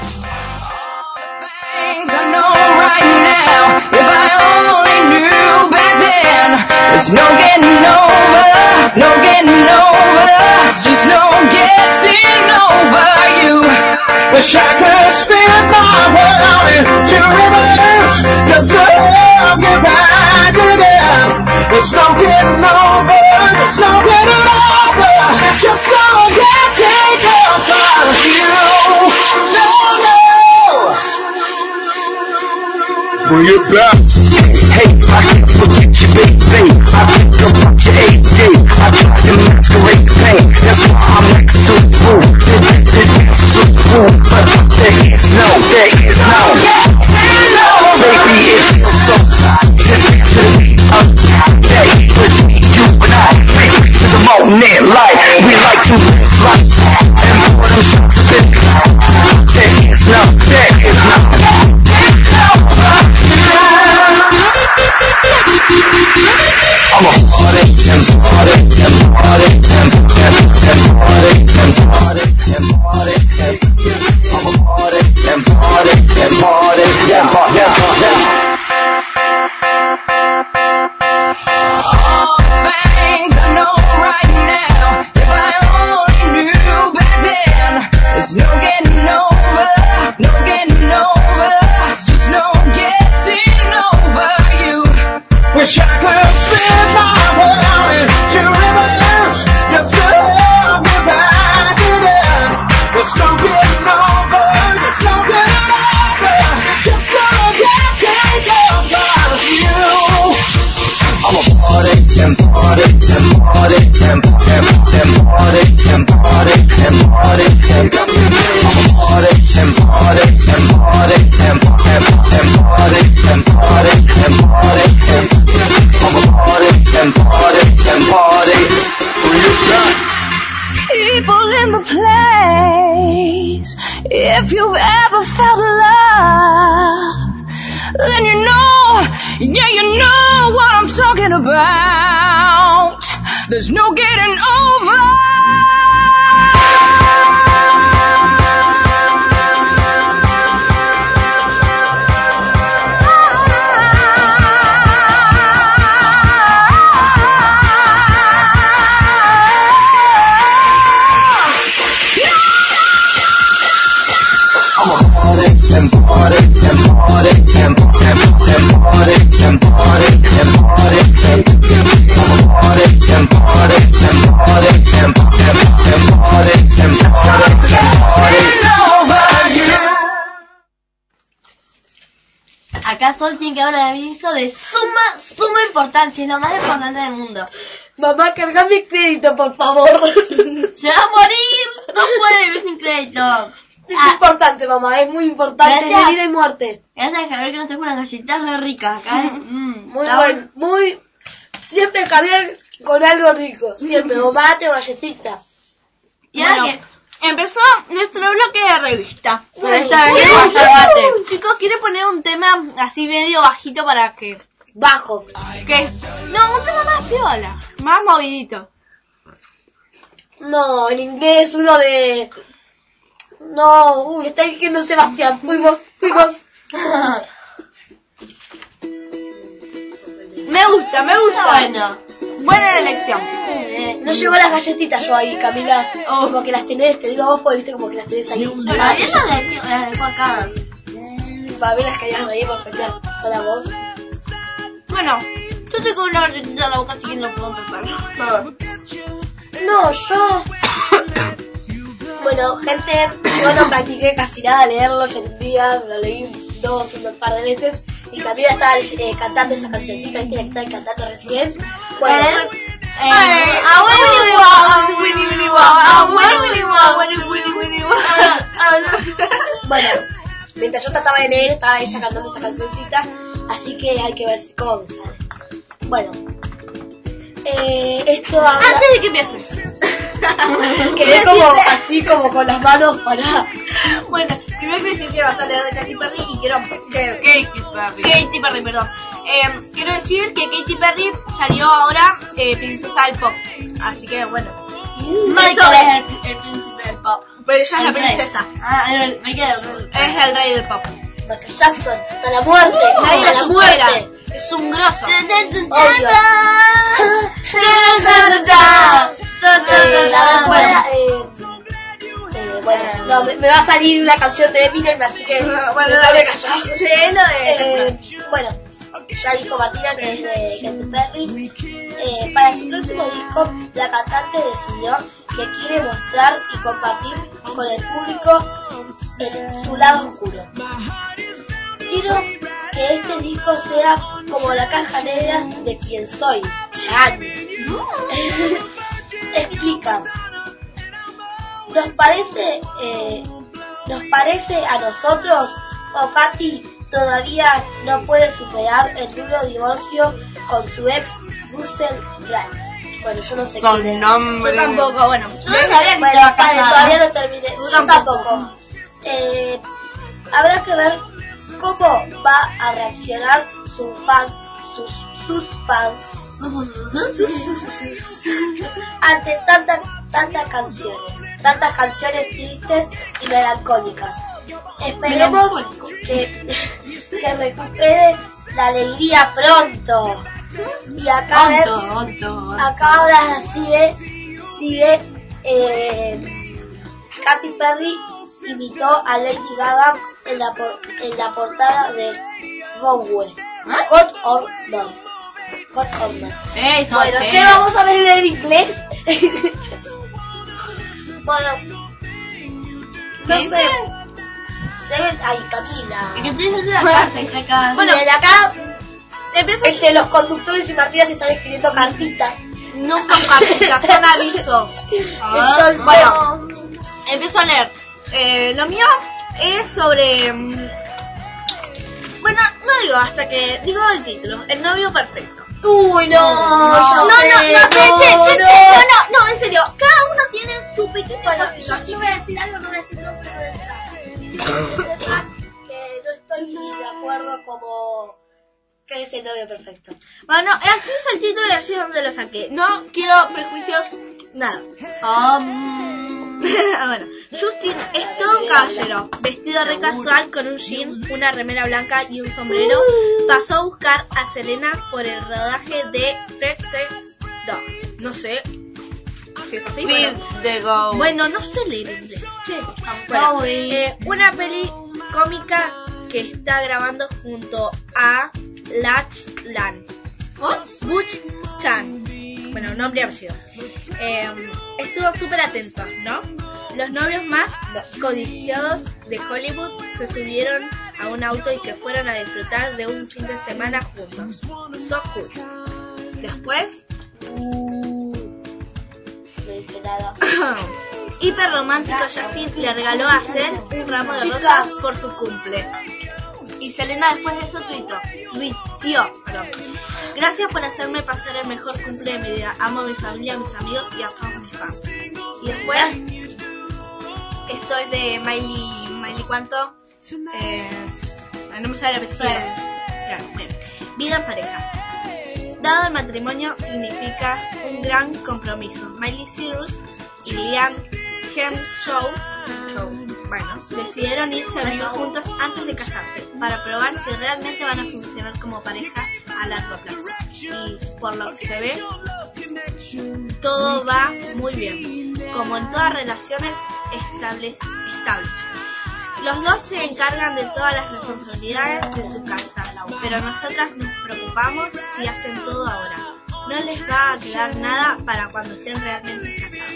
Things I know right now, if I only knew back then, there's no getting over, no getting over, just no getting over you. Wish I could spin my world into reverse, just to have you back again. There's no getting over, there's no getting over, just no getting over you. No, no. Bring it back. Hey, I can't forget you, baby. I think about your A D. I try to masquerade the pain. That's why I'm next to the room. This is the room, but there is no, there is no. Baby, it's so hot. Since to me, a day between you and I. Baby, to the moment, light. We like to live life. And for them shots of it, there is no, there is no. I'm a party and party and party and and party and party and party and I'm a party and party and party and party and party. All the things I know right now, if I only knew back then, there's no getting over, no getting over, just no getting over you. Wish I could spin my world into reverse, just to have you back again. There's no getting over, there's no getting over, just no getting over you. I'm a party and party and party and and and party and party and party and I'm a party and party and party and and and party and party and party and I'm a party and party and party. Bring it back. People in the place, if you've ever felt love, then you know, yeah, you know what I'm talking about. There's no getting over. And party and party and and and party and party and party and I'm a party and party and party and and and party and party and party. Acá Sol tiene que dar un aviso de suma, suma importancia, es lo más importante del mundo. Mamá, carga mi crédito, por favor. Se va a morir, no puede vivir sin crédito. Es ah, importante, mamá, es muy importante, es de vida y muerte. Gracias a Javier que nos trajo unas galletitas re ricas acá. Mm, muy bueno, muy... Siempre Javier con algo rico, siempre, tomate o galletita. Y bueno, ahora que empezó nuestro bloque de revista. Pero esta vez vamos a debate. Chicos, ¿quieren poner un tema así medio bajito para que... Bajo. Que no, un tema más piola, más movidito. No, en inglés uno de... No, uy, está diciendo Sebastián, fuimos, fuimos. Me gusta, me gusta. Bueno. Buena elección. No llevo las galletitas yo ahí, Camila. Oh. Como que las tenés, te digo a vos, porque viste como que las tenés ahí. Bueno, yo las dejo acá. Para ver las calladas de ahí, por favor, son a vos. Bueno, yo tengo una galletita en la boca, así que no puedo empezar. No, no yo... Bueno, gente, yo no practiqué casi nada leerlo, ya un día, lo leí dos, un par de veces, y Camila estaba eh, cantando esa cancioncita, ¿viste? Que estaba cantando recién. Bueno, bueno, mientras yo trataba de leer, estaba ella cantando esa cancioncita, así que hay que ver si cómo sale. Bueno, eh, esto habla... Antes de que empieces. Quedé como así como con las manos para... Bueno, primero quiero decir que vas a leer de Katy Perry y quiero... Que, Katy Perry. Katy Perry, perdón. Eh, quiero decir que Katy Perry salió ahora eh, princesa del pop. Así que bueno. Michael es el, el príncipe del pop. Pero ella es la El rey. princesa. Ah, era el, me queda el rey. Es el rey del pop. Michael Jackson, hasta la muerte, Nadie hasta lo la supera. muerte. Es un grosso. Obvio. Eh, la respuesta, eh, eh, bueno, no, me, me va a salir una canción de Eminem, así que Bueno, me dale, tengo que callar. léelo de... Eh, bueno, ya dijo Martina que es de Katy Perry. Eh, para su próximo disco, la cantante decidió que quiere mostrar y compartir con el público el, su lado oscuro. Quiero que este disco sea como la caja negra de quien soy, Chan. Explica. Nos parece, eh, nos parece a nosotros, o Patty todavía no puede superar el duro divorcio con su ex Russell Brand. Bueno, yo no sé Con quién es. nombre. Yo tampoco, bueno. Yo no sabía que Bueno, estaba vale, casada. todavía no terminé. Yo tampoco. Eh, habrá que ver cómo va a reaccionar su fan, sus, sus fans Sus, sus, sus, sus, sus, sus, sus. ante tantas tantas canciones, tantas canciones tristes y melancólicas. Esperemos que, que recupere la alegría pronto. Y acá, ver- Onto, onto. acá ahora sigue, sigue eh, Katy Perry imitó a Lady Gaga en la, por- en la portada de Vogue. God or Not. God or Not. Eso, Bueno, sí. ¿qué vamos a ver en inglés? Bueno, no ¿Qué sé. dice? Lleven ahí, Camila. Es que estoy diciendo la carta y está acá. Bueno, de acá, Empiezo... este, los conductores y Martina se están escribiendo cartitas. No son cartitas, son avisos. Entonces, Bueno, empiezo a leer. Eh, lo mío es sobre... mm, Bueno, no digo hasta que... Digo el título. El novio perfecto. uy, no, No, yo no, sé, no, no, che, che, no, che, no. che, no, no, no, en serio. Cada uno tiene su pequeño... Bueno, yo, yo voy a decir algo, no voy a decir no, pero voy a decir algo. Que sepan que no estoy de acuerdo como que es el novio perfecto. Bueno, así es el título y así es donde lo saqué. No quiero prejuicios, nada. Um, Bueno, Justin es todo un caballero, vestido re casual con un jean, una remera blanca y un sombrero. Pasó a buscar a Selena por el rodaje de Fred Dog. No sé si es así. Feed Bueno, the go. bueno, no sé leer inglés. Che. I'm Bueno, sorry. eh, una peli cómica que está grabando junto a Lach Lan. Butch Chan. Bueno, nombre y apellido. Eh, estuvo súper atento, ¿no? Los novios más codiciados de Hollywood se subieron a un auto y se fueron a disfrutar de un fin de semana juntos. So cool. Después, No dije nada. hiper romántico, Justin le regaló a hacer un ramo de Chicas. rosas por su cumple. Y Selena después de eso tuiteó, tuiteó, perdón. Gracias por hacerme pasar el mejor cumple de mi vida. Amo a mi familia, a mis amigos y a todos mis fans. Y después, esto es de Miley, Miley ¿cuánto? Eh, no me sale el apellido. Claro, bien. Vida en pareja. Dado el matrimonio significa un gran compromiso. Miley Cyrus y Liam Hemsworth, bueno, decidieron irse a vivir juntos antes de casarse para probar si realmente van a funcionar como pareja a largo plazo. Y por lo que se ve, todo va muy bien, como en todas relaciones estables, estables. Los dos se encargan de todas las responsabilidades de su casa, pero nosotras nos preocupamos si hacen todo ahora. No les va a quedar nada para cuando estén realmente casados.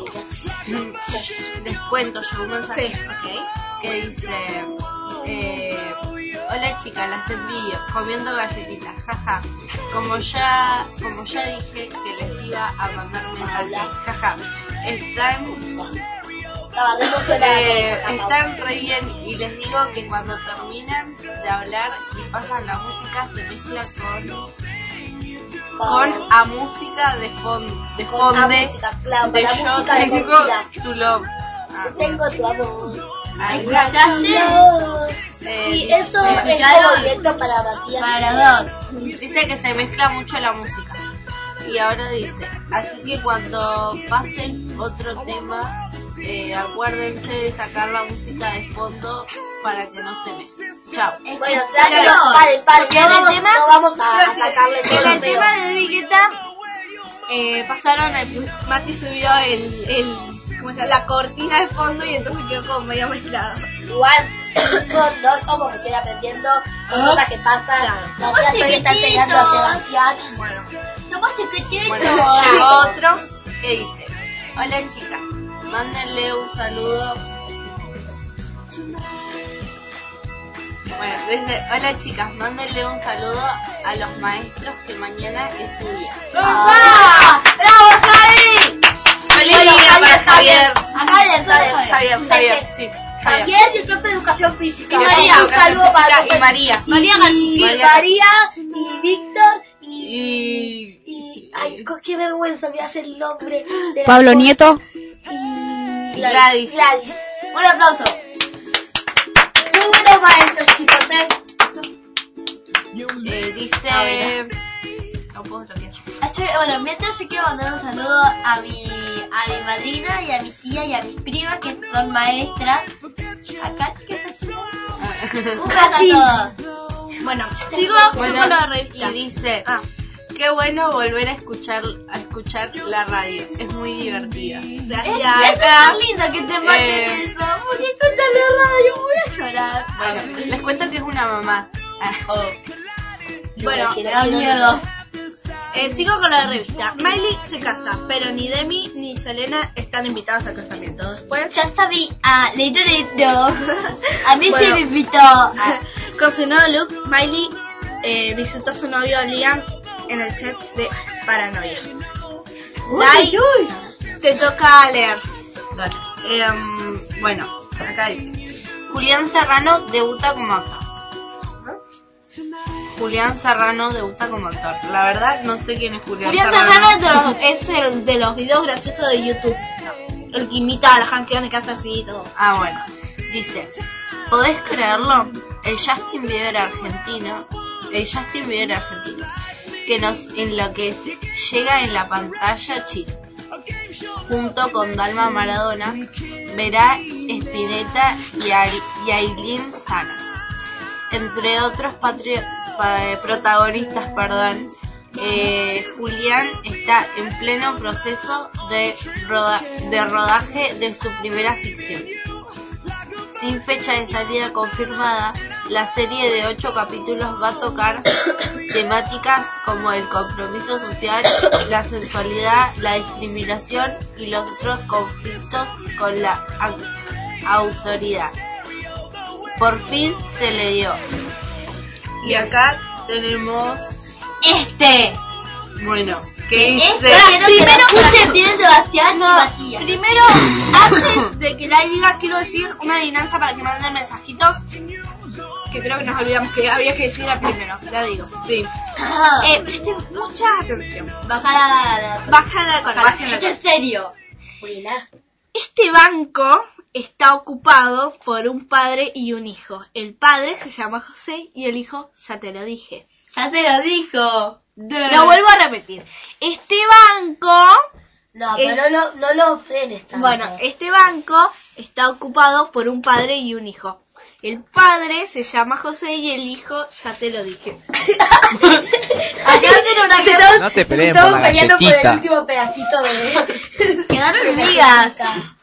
Les cuento yo un mensaje. Sí, ok. Que dice eh, hola chicas, las envidio comiendo galletitas, jaja. Como ya como ya dije que les iba a mandar un mensaje, jaja. Están Estaba re emocionada. eh, están re bien y les digo que cuando terminan de hablar y pasan la música se mezcla con con a música de fond de Con a fonde música, claro, de con la yo música de tengo mentira. tu love. Ah, Tengo tu amor. ahí ¿Escuchaste? Eh, Sí, eso ¿me es escucharon? como directo para Matías. Para dos. dice que se mezcla mucho la música. Y ahora dice, así que cuando pasen otro tema, eh, acuérdense de sacar la música de fondo para que no se me. Chao. Bueno, claro, pare, pare, Porque en no el vamos, tema- no vamos a, a Sí, sacarle en todo el feo. tema de Vigueta eh, pasaron el, Mati subió el, el ¿cómo se llama? La cortina de fondo y entonces quedó como medio mezclado. Igual, eso no es como que estoy aprendiendo, son cosas que pasan. La tía Soy está enseñando a Sebastián. Bueno, No pasa que bueno, llegó otro que dice: hola chicas, mándenle un saludo. Bueno, dice: hola chicas, mándenle un saludo a los maestros que mañana es su día. ¡Ah! ¡Bravo, Javi! ¡Feliz Bueno, día para Javier, Javier! A Javier, Javier. Javier, Javier, sí. Javier. Javier y el profe de educación física. Y María, un saludo para el profe- y María. Y María y María. María, y Víctor, y, Y... y ay, co- qué vergüenza me hace el nombre de la Pablo esposa. Nieto. Y Gladys. Gladys. Un aplauso. Muy buenos maestros, chicos, eh. Eh, dice... No puedo bloquear. Yo- Bueno, mientras yo quiero mandar un saludo a mi, a mi madrina y a mi tía y a mis primas que son maestras. Acá, ¿qué está haciendo? Un beso a todos. Bueno, sigo Bueno, con la revista. y dice: Ah. qué bueno volver a escuchar a escuchar la radio, es muy divertida. Gracias. Es tan lindo que te manden Eh, eso. Porque escuchan la radio, voy a llorar. Bueno, les cuento que es una mamá. Ah, Bueno, Me da miedo. Eh, sigo con la revista. Miley se casa, pero ni Demi ni Selena están invitados al casamiento. Después, Ya sabía, leído, leído. A mí Bueno. se me invitó. con su nuevo look, Miley eh, visitó a su novio Liam en el set de Paranoia. Lai, te toca leer. Em, bueno, acá dice: Julián Serrano debuta como actor. Julián Serrano debuta como actor. La verdad no sé quién es Julián, Julián Serrano es, de los, es el de los videos graciosos de YouTube. El que imita a las canciones que hace así y todo. Ah, bueno. Dice: ¿podés creerlo? El Justin Bieber argentino, el Justin Bieber argentino, que nos enloquece, llega en la pantalla chica. Junto con Dalma Maradona, verá Spinetta y, Ari- y Aileen Salas, entre otros patri- pa- protagonistas, perdón. Eh, Julián está en pleno proceso de, roda- de rodaje de su primera ficción. Sin fecha de salida confirmada, la serie de ocho capítulos va a tocar temáticas como el compromiso social, la sensualidad, la discriminación y los otros conflictos con la au- autoridad. Por fin se le dio. Y acá tenemos... Este. Bueno, ¿qué dice? Este quiero que lo escuchen bien Sebastián y Matías. Primero, antes de que la diga, quiero decir una adivinanza para que manden mensajitos. Que creo que nos olvidamos que había que decir al primero. La digo. Sí. Eh, presten mucha atención. Baja la... Baja la cola. Baja Esto es serio. Este banco está ocupado por un padre y un hijo. El padre se llama José y el hijo, ya te lo dije. Ya se lo dijo. Lo vuelvo a repetir. Este banco... No, pero no lo, no lo frenes tanto. Bueno, este banco está ocupado por un padre y un hijo. El padre se llama José y el hijo, ya te lo dije. Acá tiene una que estamos, No te peleen estamos por la peleando por el galletita. último pedacito de... Quedaron migas.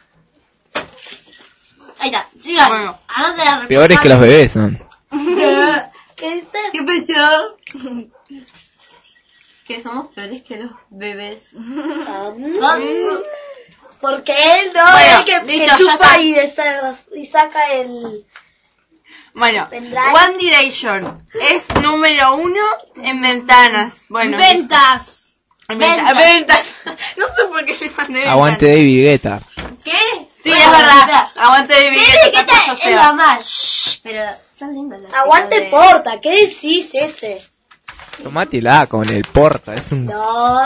Ahí está. Sigan. Bueno. Ahora se la Peores que los bebés son. ¿Qué dice? ¿Qué pasó? Que somos peores que los bebés. Ah, Son... Porque él no Bueno, es el que, listo, que ya chupa está. y, desa- y saca el... Bueno, Pendrive. One Direction es número uno en ventanas. Bueno, Ventas. en venta- Ventas. ventas. No sé por qué le mandé ventas. Aguante David Guetta. ¿Qué? Sí, Bueno, es verdad. verdad. Aguante de ¿Qué? Vigueta, ¿Qué te apoyo, tal? Es Seba. la más. Pero son lindas las Aguante chicas de- Porta, ¿qué decís ese? Tomátela con el porta, es un... No.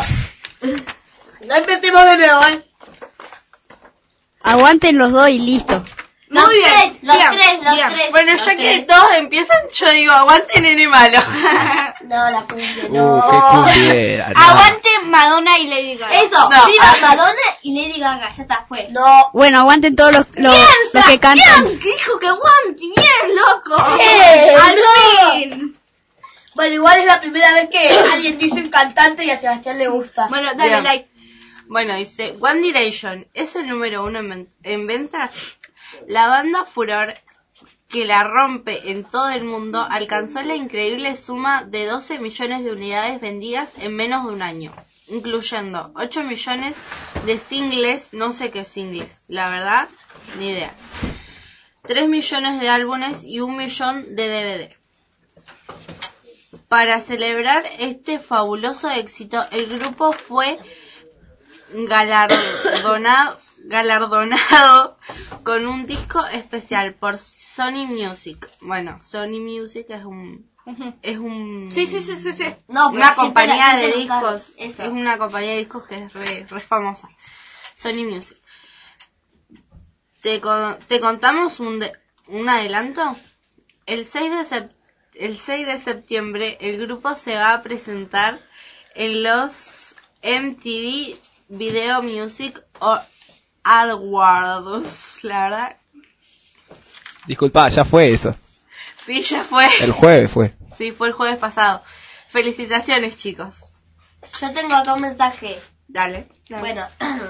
No empecemos de nuevo, ¿eh? Aguanten los dos y listo. Los Muy bien, tres, los bien, tres, los bien. tres. Bueno, los ya que tres. todos empiezan, yo digo, aguante nene malo. No, la cumbia, Uh, no. qué cumbiera. no. Aguante Madonna y Lady Gaga. Eso, No, viva ah. Madonna y Lady Gaga, ya está, fue. No. Bueno, aguanten todos los, los, los que cantan. Bien, que dijo que aguante, bien, loco. ¿Qué? Al No. fin. Bueno, igual es la primera vez que alguien dice un cantante y a Sebastián le gusta. Bueno, dale, Bien. like. Bueno, dice, One Direction es el número uno en, ven- en ventas. La banda Furor, que la rompe en todo el mundo, alcanzó la increíble suma de doce millones de unidades vendidas en menos de un año, incluyendo ocho millones de singles, no sé qué singles, la verdad, ni idea. tres millones de álbumes y un millón de D V D. Para celebrar este fabuloso éxito, el grupo fue galardonado, galardonado con un disco especial por Sony Music. Bueno, Sony Music es un es un Sí, sí, sí, sí, sí. No, pero una la gente- compañía la gente de no sabe discos. eso. Es una compañía de discos que es re, re famosa. Sony Music. Te, con- te contamos un, de- un adelanto. El seis de sep- el seis de septiembre el grupo se va a presentar en los M T V Video Music Awards. La verdad, Disculpa, ya fue eso. sí, ya fue. El jueves fue. Sí, fue el jueves pasado. Felicitaciones, chicos. Yo tengo acá un mensaje. Dale. dale. Bueno,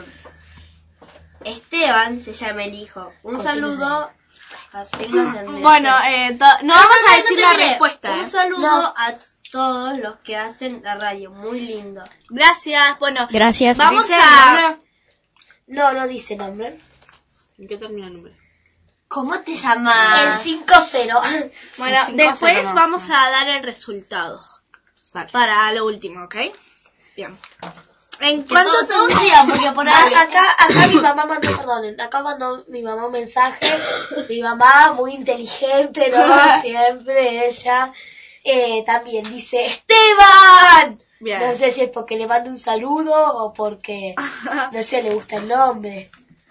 Esteban se llama el hijo. Un saludo. a signos de admiración. Bueno, eh, to- no vamos a decir la terminé. respuesta. Un eh. saludo No. a todos los que hacen la radio. Muy lindo. Gracias. Bueno, Gracias. vamos ¿Dice el a. nombre? No, no dice nombre. ¿En qué termina el nombre? ¿Cómo te llamas? El cinco cero. Bueno, Cinco después cero, no. vamos a dar el resultado. Dale. Para lo último, ¿ok? Bien. ¿En Que cuánto todo- todos te- digan, porque por ahí. A- Acá, acá mi mamá mandó, perdonen, acá mandó mi mamá un mensaje. Mi mamá, muy inteligente, ¿no? Siempre ella. Eh, también dice, ¡Esteban! Bien. No sé si es porque le mando un saludo o porque, no sé, le gusta el nombre.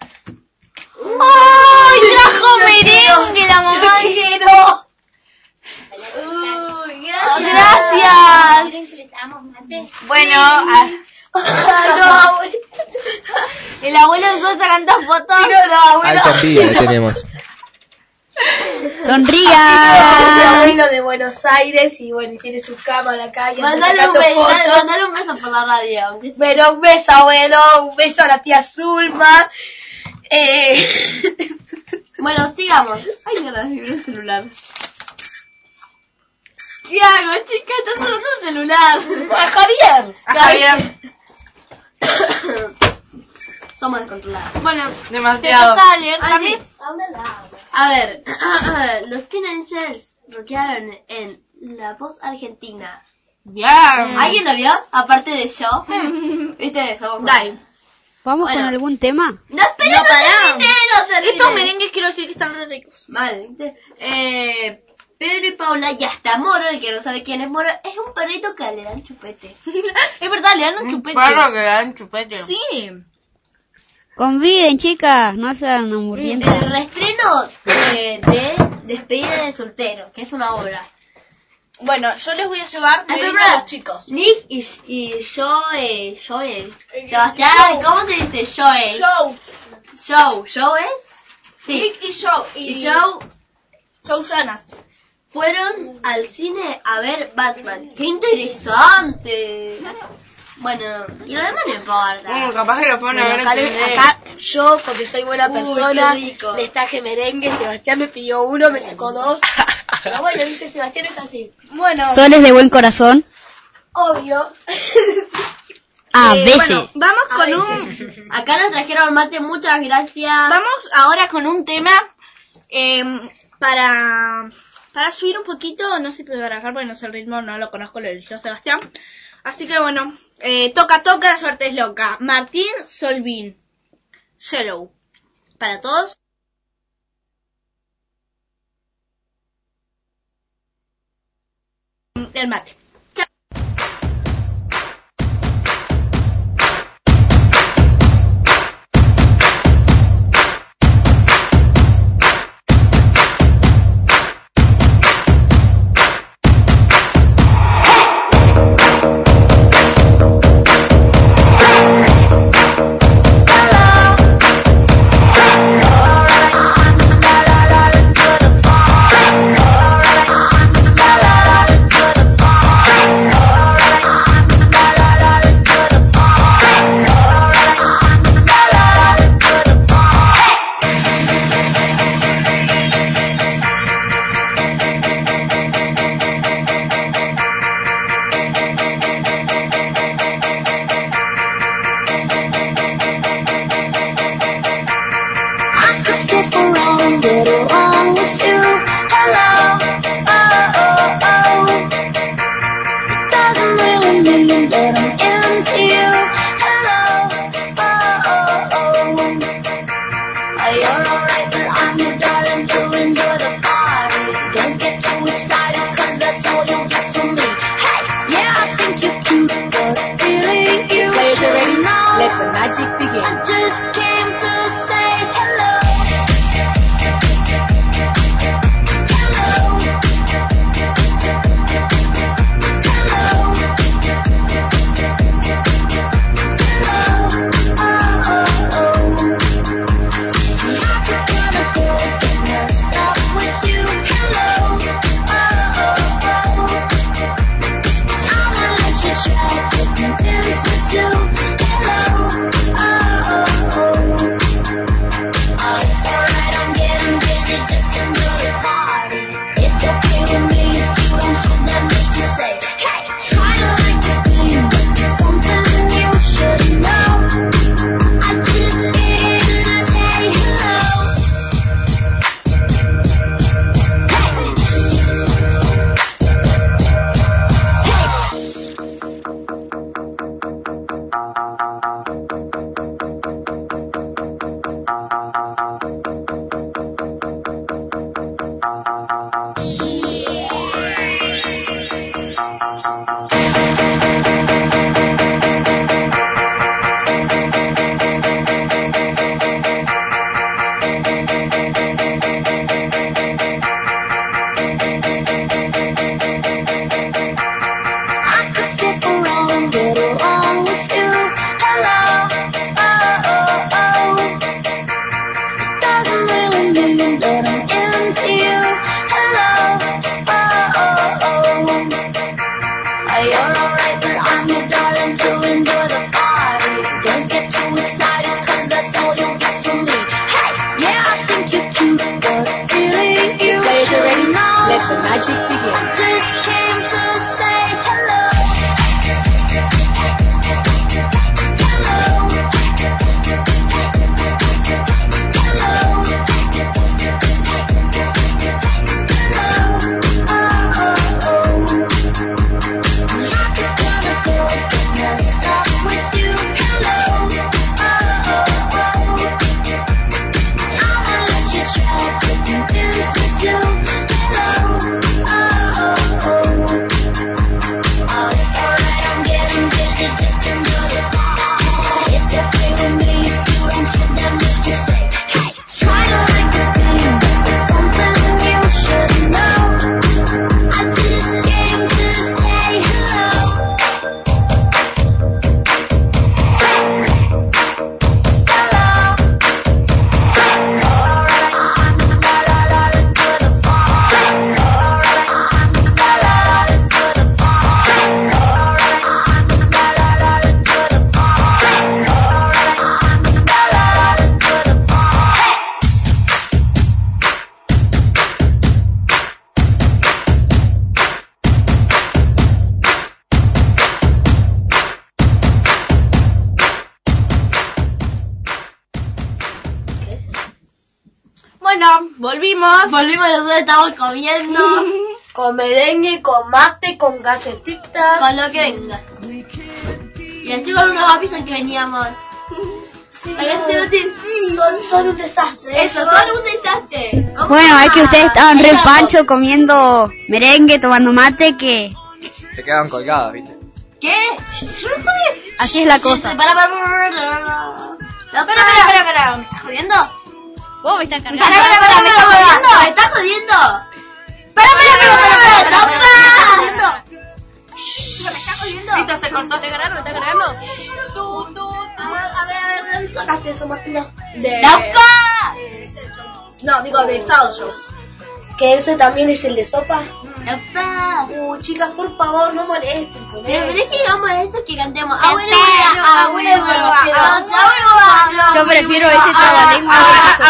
¡Ay, trajo Yo merengue quiero, la mamá! yo quiero. Uy, gracias. ¡Gracias! Bueno, a- Ay, no, abuelo. el abuelo de Costa canta fotos. No, no, abuelo. Alta envidia le tenemos. Mi Sonría. abuelo de Buenos Aires y bueno, y tiene su cámara acá y anda Mandale un, sacando beso, fotos. mandale un beso por la radio. aunque sea. Pero un beso, abuelo, un beso a la tía Zulma. Eh... Bueno, sigamos. Ay, mierda, me vibró el celular. ¿Qué hago, chica? Está sonando el celular. a Javier. A Javier. Somos descontrolados. Bueno, Te demasiado. toca leer ¿Ah, también. sí? A ver, los Teen Angels rockearon en La Voz Argentina. Bien. ¿Alguien lo vio? Aparte de yo. ¿Viste? Somos Dale. ¿Vamos Bueno. con algún tema? No, espera, No no, pará. terminé, no terminé. Estos merengues quiero decir que están re ricos. Vale, ¿viste? Eh, Pedro y Paula y hasta Moro, el que no sabe quién es Moro, es un perrito que le dan chupete. Es verdad, le dan un Un chupete. perro que dan chupete. Sí. Conviden, chicas, no sean El hamburguentas. reestreno de, de Despedida de Soltero, que es una obra. Bueno, yo les voy a llevar Ah, merengue espera. a los chicos. Nick y, y Joel, Joel. Sebastián, ¿cómo se dice Joel? Show. Joe, ¿Joel? Sí. Nick y Show. Y Joe Show Sanas. fueron al cine a ver Batman. ¡Qué interesante! Bueno, y lo demás no importa. Bueno, capaz que lo ponen a ver Bueno, acá, en le- T V. acá yo, porque soy buena Uy, persona, qué rico. les traje merengue. Sebastián me pidió uno, me sacó dos. Pero bueno, viste, Sebastián es así. Bueno. Soles de buen corazón. Obvio. A eh, veces. bueno, vamos A con veces. un... Acá nos trajeron mate, muchas gracias. Vamos ahora con un tema eh, para para subir un poquito, no sé si puedo barajar porque no sé el ritmo, no lo conozco, lo eligió Sebastián. Así que bueno, eh, toca, toca, la suerte es loca. Martín Solvín, Shallow. Para todos. El mate. Volvimos. Volvimos, nosotros estamos comiendo. Con merengue, con mate, con galletitas. Con lo que venga. Y los chicos no nos avisan que veníamos. Sí, son, son un desastre. Eso, son un desastre. Bueno, es que ustedes estaban re pancho comiendo merengue, tomando mate, que... Se quedaban colgadas, ¿viste? ¿Qué? Así es la cosa. Para, para, para, para. Espera, espera, espera, espera. ¿Me estás jodiendo? Vos me estás cargando. Para, para, para, ¿me estás jodiendo? ¿Me estás jodiendo? Para, para, para, para, para, para, ¿me estás jodiendo? ¿Me estás jodiendo? Listo, se cortó. ¿Me está cargando? ¿Me está cargando? Tú, tú, tú. A ver, a ver, ¿de dónde sacaste eso, Martina? De... ¡Opa! No, digo de South Show. ¿Que ese también es el de sopa? ¡Opa! Uh, chicas, por favor, no molesten con Pero eso. mirá que digamos eso que cantemos. Espera, Abuela, abuela, abuela, abuela. Yo prefiero ese trabalengua que eso.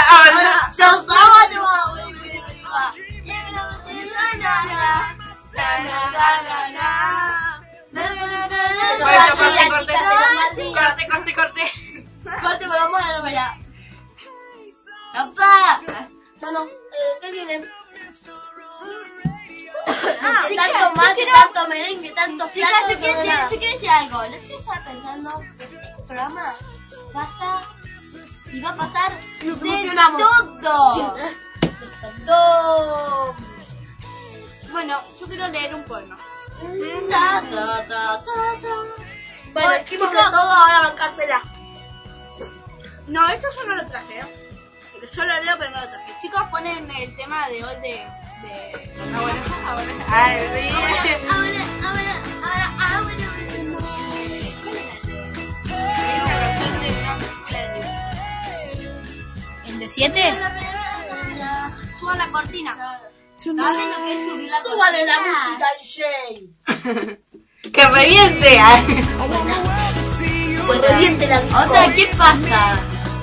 Corte, corte, corte, corte, corte. Corte, volvamos a la novela. ¡Opa! No, no, eh, ¿qué viene? Ah, tanto mate, tanto merengue, tanto chicas, yo quiero decir, yo quiero decir algo. Lo que yo estaba pensando, este programa pasa y va a pasar Nos de emocionamos. todo. Todo. Bueno, yo quiero leer un poema. Ta, ta, ta, ta, ta. Bueno, dijimos de todo, ahora bancársela. No, esto yo no lo traje, ¿eh? Yo lo leo, pero no lo traje. Chicos, ponen el tema de hoy de... de... Ah, bueno, ah, bueno. Ay, sí. Ahora, ahora, ahora, ahora. ¿El de siete? Suban la cortina. ¿Saben lo que es subir la Súbale la cortina? música, D J. ¡Que reviente! Pues reviente la disco. Otra, ¿qué pasa?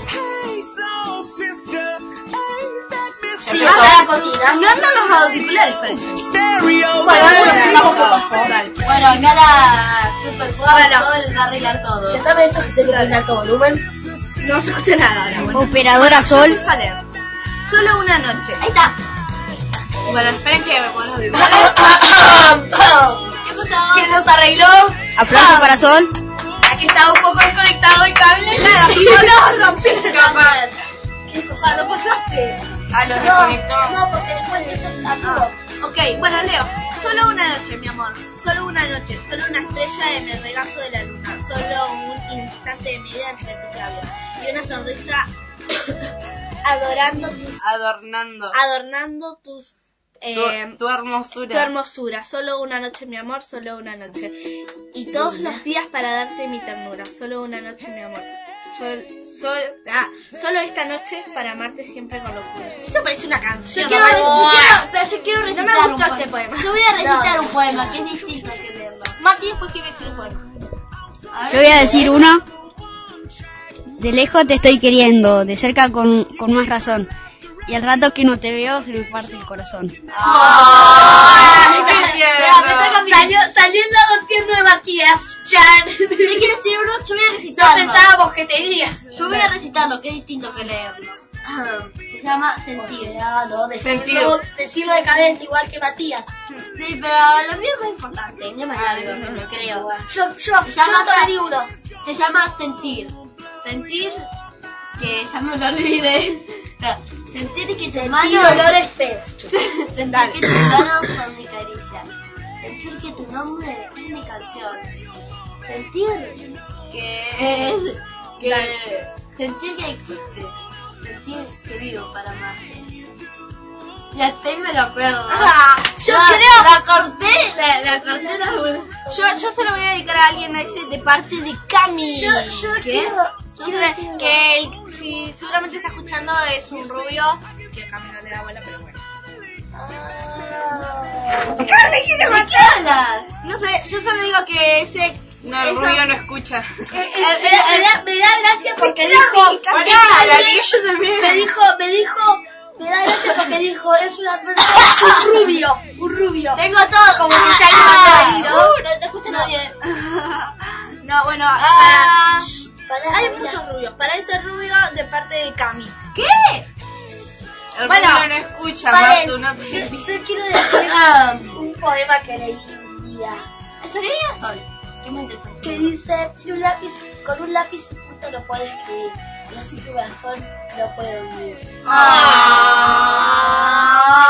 Sí, baja la cortina. No andan los auriculares, parece. Bueno, ahora nos fijamos qué pasó. Dale. Bueno, acá la super Bueno. todo va a arreglar todo. ¿Ya saben esto que se queda en alto volumen? No se escucha nada ahora. Bueno. Operadora Sol. Vamos a leer. Solo una noche. Ahí está. Bueno, esperen que me ponga los auriculares. ¿Qué pasó? ¿Quién nos arregló? Aplauso para Sol. Aquí está un poco desconectado el cable. Nada, no, no, rompiste cámara. ¿Qué cosa? ¿No pasaste? Ah, lo No, desconectó. no, porque después de eso es amigo. Ok, bueno, Leo. Solo una noche, mi amor. Solo una noche. Solo una estrella en el regazo de la luna. Solo un instante de mi vida entre tus labios. Y una sonrisa adorando tus... Adornando. Adornando tus... Eh, tu, tu hermosura. Tu hermosura. Solo una noche, mi amor. Solo una noche. Y todos los días para darte mi ternura. Solo una noche, mi amor. Sol, sol, ah, solo esta noche para amarte siempre con locura. Esto parece una canción. Yo quiero, yo quiero, pero yo quiero No recitar me un gustó poema. este poema. Yo voy a recitar No. un poema que es distinto que leerlo. Mati después quiere decir un poema. Yo voy a decir uno. De lejos te estoy queriendo, de cerca con, con más razón. Y al rato que no te veo se me parte el corazón. ¡Ay, qué tierno! Salió, salió el lado tierno de Matías. Chan. ¿Qué quiere decir uno? Yo voy a recitarlo. No pensábamos que tenías. Yo voy a recitarlo, que es distinto que leerlo. Se llama sentir. Ah, no, Sentir. decirlo, decirlo de cabeza igual que Matías. Sí, pero lo mío es más importante, es más largo, lo creo. Yo, yo, Se yo llama, tomaría uno. se llama sentir. Sentir que ya me lo olvidé. Sentir que tus Sentir manos olores feos. sentir que tus manos son mi caricia. Sentir que tu nombre es mi canción. Sentir que que sentir que existes. Sentir que vivo para amarte. Ya sé, me lo acuerdo. Ah, yo La- creo... La corté, la, la corté la Yo, yo se lo voy a dedicar a alguien ese de parte de Cami. Yo, yo ¿Qué? quiero, quiero decir uno. Que él, si seguramente está escuchando, es un rubio que a Cami no le da bola, pero bueno. Ah. ¡Carmen quiere ¿De qué hablas? No sé, yo solo digo que ese... No, el eso- rubio no escucha. Eh, eh, me, da, me, da, me da gracia porque Porque dijo, la porque la alguien- que yo también. me dijo, me dijo, me da gracia porque dijo, es una persona, un rubio, un rubio. Tengo todo como que ya Ah, iba a ¿no? uh, no te escucha nadie. No, bueno, Ah. para, hay muchos rubios. Para ese rubio de parte de Cami. ¿Qué? El Bueno, poema que leí un día. ¿Eso leía Sol? Qué muy interesante. Que dice, si un lápiz, con un lápiz punto no puedo escribir, pero sin tu corazón no puedo vivir. Ah.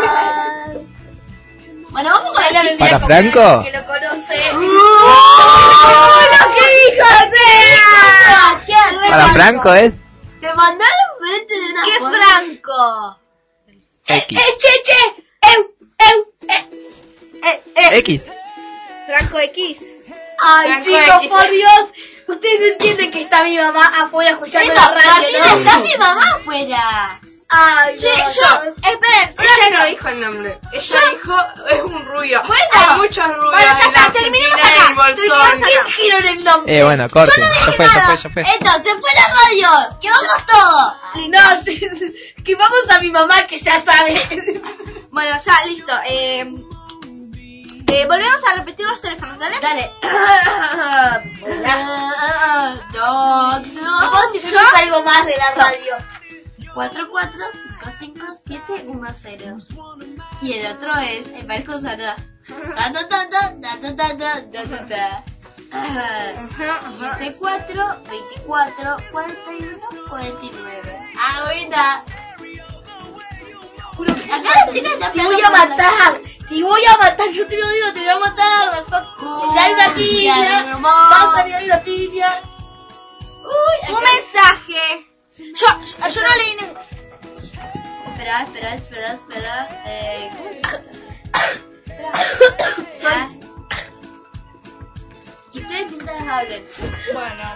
Bueno, vamos con la bebida. ¿Para Franco? Que lo conoce. ¡Uh! ¡Lo que dijo Seba! ¿Para Franco es? Te mandaron frente de una ¿Qué forma. Franco? X. ¡Eh, che, che! ¡Eu, eu, eh! Eh, eh, X. Franco X. Ay, Franco chicos, X. por Dios. Ustedes no entienden que está mi mamá afuera escuchando Esta, la radio, Martina, ¿no? está mi mamá afuera. Ay, Che, no, yo, no. esperen, Ella no dijo el nombre. Ella dijo es un rubio. Bueno. Hay muchos rubios Bueno, ya en la está, terminemos Argentina acá. del Bolsón. Terminemos acá. Dijeron el nombre. Eh, bueno, corte. Ya fue, ya fue, ya fue. Esto, se fue la radio. Que vamos todos. No, sí, que vamos a mi mamá que ya sabe. Bueno, ya, listo. Eh, eh, volvemos a repetir los teléfonos, ¿dale? Dale. No, no. ¿Me puedo decir yo algo más de la radio? cuatro cuatro cinco cinco siete uno cero. Y el otro es el barco Sana. Ta ta ta ta ta ta ta ta ta ta. quince cuatro veinticuatro cuarenta y uno cuarenta y nueve. Ah, buena. Juro que Acá la chica está te voy a matar. Te voy a matar. Yo te lo digo, te voy a matar. Vas a dar una piña. Vas a dar una piña. Uy, Un mensaje. Yo, yo, yo no leí ningún. Espera, espera, espera, espera. Eh, Son- ustedes mientras hablen. Bueno.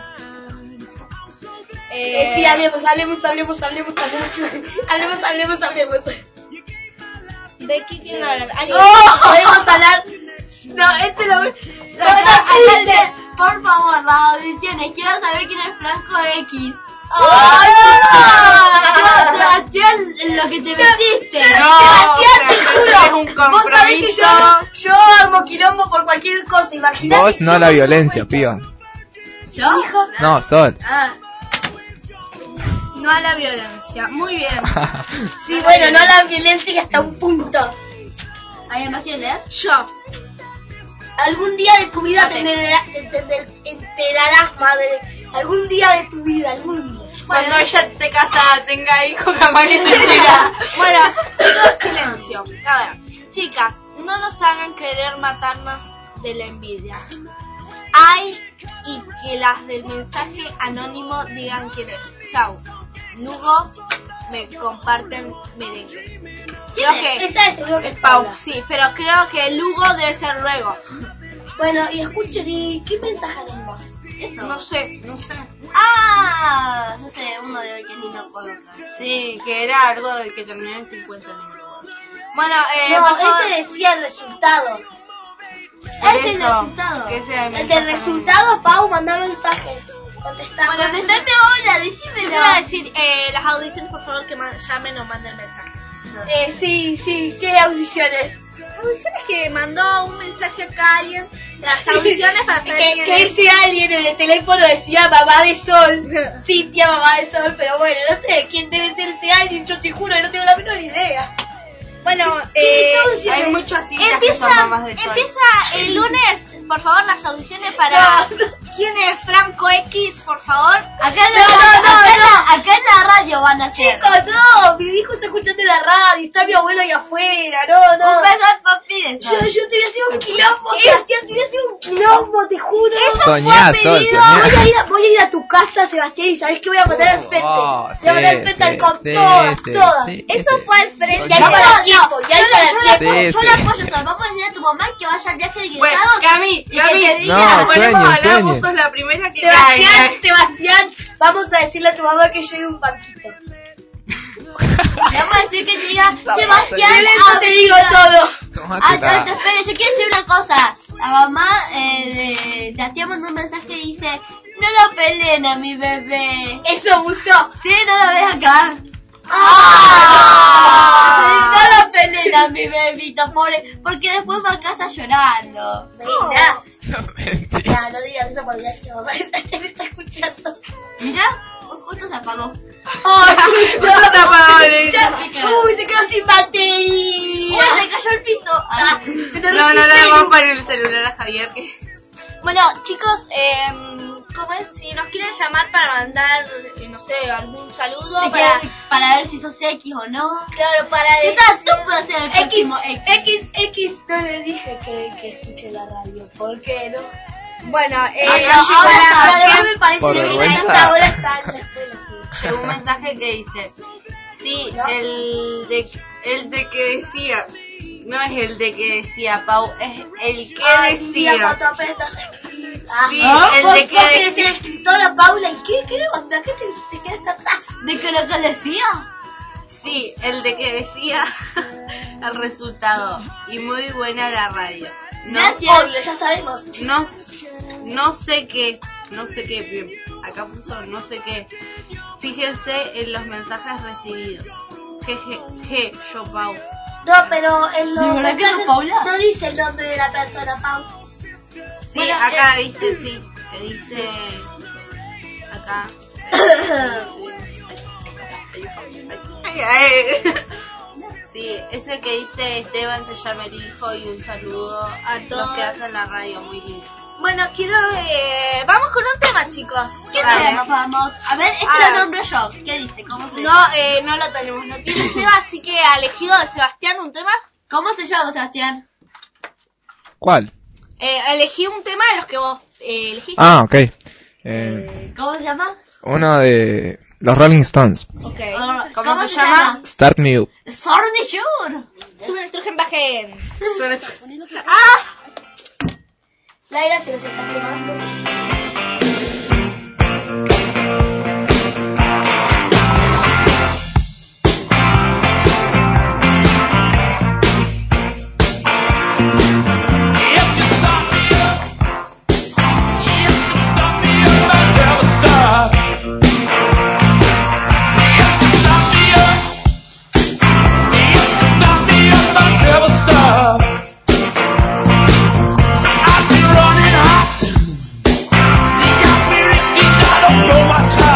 Eh, sí, hablemos, hablemos, hablemos, hablemos, hablemos. Hablemos, hablemos, hablemos. ¿De qué quieren hablar? Ay, Oh, podemos hablar. No, este lo. Acá, acá dice, por favor, las audiciones. Quiero saber quién es Franco X. ¡Ay, Sebastián, lo que te metiste. No, Sebastián, te o sea, juro. es un Vos sabés que yo, compromiso. yo armo quilombo por cualquier cosa, imaginate. Vos no la violencia, piba. ¿Yo? No, Sol. Ah. No a la violencia. Muy bien. Sí, bueno, no la violencia y hasta un punto. ¿Alguien más quiere leer? Yo. Algún día de tu vida te, enterarás, te entender- enterarás, madre. Algún día de tu vida, algún día. Cuando ella esté casada, tenga hijos, capaz que te diga. Bueno, chicos, silencio. A ver, chicas, no nos hagan querer matarnos de la envidia. Hay y que las del mensaje anónimo digan quién es. Chau. Lugo, me comparten merengue. Creo que Esa es seguro que es Pau, Paula. sí, pero creo que Lugo debe ser luego. Bueno, y escuchen, ¿y qué mensaje tenemos? Eso. No sé, no sé. Ah, yo sé, uno de hoy que ni lo conozco. Sí, que era algo de que terminó en cincuenta números. Bueno, eh, No, por favor. ese decía el resultado. Ese es el eso, resultado. que sea el El mensaje del resultado, Pau, mandá mensaje. Contestá. Contestame ahora, Yo decímelo. quiero decir, eh, las audiciones, por favor, que ma- llamen o manden mensaje. Eh, sí, sí, ¿qué audiciones? Audiciones que mandó un mensaje acá a alguien. Las audiciones para saber Que, quién que es. ese alguien en el teléfono decía mamá de sol. Cintia, mamá de sol, pero bueno, no sé quién debe ser ese alguien, yo te juro que no tengo la menor idea. Bueno, eh, Hay muchas sillas que empieza, son mamás de sol. empieza el lunes, por favor, las audiciones para... No. ¿Quién es Franco X, por favor? Acá en la, No, no, no, acá, en no. la, acá en la radio van a hacer. Chicos, no, mi hijo está escuchando la radio, está mi abuelo ahí afuera, no, no. Un beso al papi de Yo, Sol. yo te voy a hacer un quilombo, Sebastián, te voy a hacer un quilombo, te juro. Soñá, Sol, Voy a, soñá. ir a, voy a ir a tu casa, Sebastián, y sabes que voy a matar al frente. Oh, voy a matar al sí, frente sí, con sí, todas, sí, todas. sí, Eso sí. fue al frente. Ya hay No, para no, tiempo, ya hay yo, para yo, tiempo. le, Sí, yo sí. le apoyo, Sol. Vamos a decirle a tu mamá que vaya al viaje de Bueno, egresados Cami, y que Cami, te diga. No, ponemos sueñen, a hablar, sueñen. vos sos la primera que Sebastián, caiga. Sebastián, vamos a decirle a tu mamá que lleve un banquito. Le vamos a decir que te diga, Sebastián, Yo eso te digo todo. Tomate Ah, la- no, te espere, yo quiero decir una cosa. La mamá eh, de Sebastián mandó un mensaje que dice, no lo peleen a mi bebé. Eso buscó. Sí, no lo ves acá. ¡Ah! No lo peleen a mi bebito, pobre, porque después va a casa llorando. Mira, Mentira. ya, no digas eso porque ya sé que mamá Sebastián está escuchando. Mira, justo se apagó. ¡Ay, no! Está apagado, le dice. Ya- ¡Uy, se quedó sin batería! ¡Uy, se cayó al piso! Ah, Se te No, rompió celular a Javier que... Bueno, chicos, eh, ¿cómo es? Si nos quieren llamar para mandar, eh, no sé, algún saludo, Si para... quieres- para ver si sos X o no. Claro, para... ¿Qué tal? Tú puedes ser el X, próximo X. X, X, no le dije que, que escuche la radio. ¿Por qué no? Bueno, eh, Acá, nos llegó ahora la- está, Javier, ahora me parece Por bien, vergüenza. ahora está en la escuela, sí. Llegó un mensaje que dice, sí, el de, el de que decía, no es el de que decía Pau, es el que Ay, decía. la fotopeta se escrita. Sí, ¿Ah? el ¿Vos- de que vos decía- querés ser escritora, Paula? ¿Y qué? ¿Qué onda? ¿Qué te, te quedaste atrás? ¿De qué lo que decía? Sí, el de que decía el resultado. Y muy buena la radio. No, Gracias. Obvio, ya sabemos. no, no sé qué, no sé qué, bien, acá puso no sé qué. Fíjense en los mensajes recibidos. Jeje, je, yo Pau. No, pero en los ¿De verdad que mensajes no, Paula? no dice el nombre de la persona, Pau. Sí, Bueno, acá eh, viste, sí, que dice acá. Sí, ese que dice Esteban se llama el hijo y un saludo a todos los que hacen la radio, muy lindo. Bueno, quiero... Eh, vamos con un tema, chicos. ¿Qué Vale. tenemos? Vamos. A ver, este Ah. lo nombro yo. ¿Qué dice? ¿Cómo se No, llama? eh, no lo tenemos, no tiene Seba, así que ha elegido de Sebastián un tema. ¿Cómo se llama, Sebastián? ¿Cuál? Eh, elegí un tema de los que vos eh, elegiste. Ah, ok. Eh, ¿Cómo se llama? uno de los Rolling Stones. Ok. ¿Cómo, ¿Cómo se llama? Start Me Up. Sword de Shure. Sube nuestro bajen. ¡Ah! Laira se los está quemando. Running hot. The operating, I don't know what time.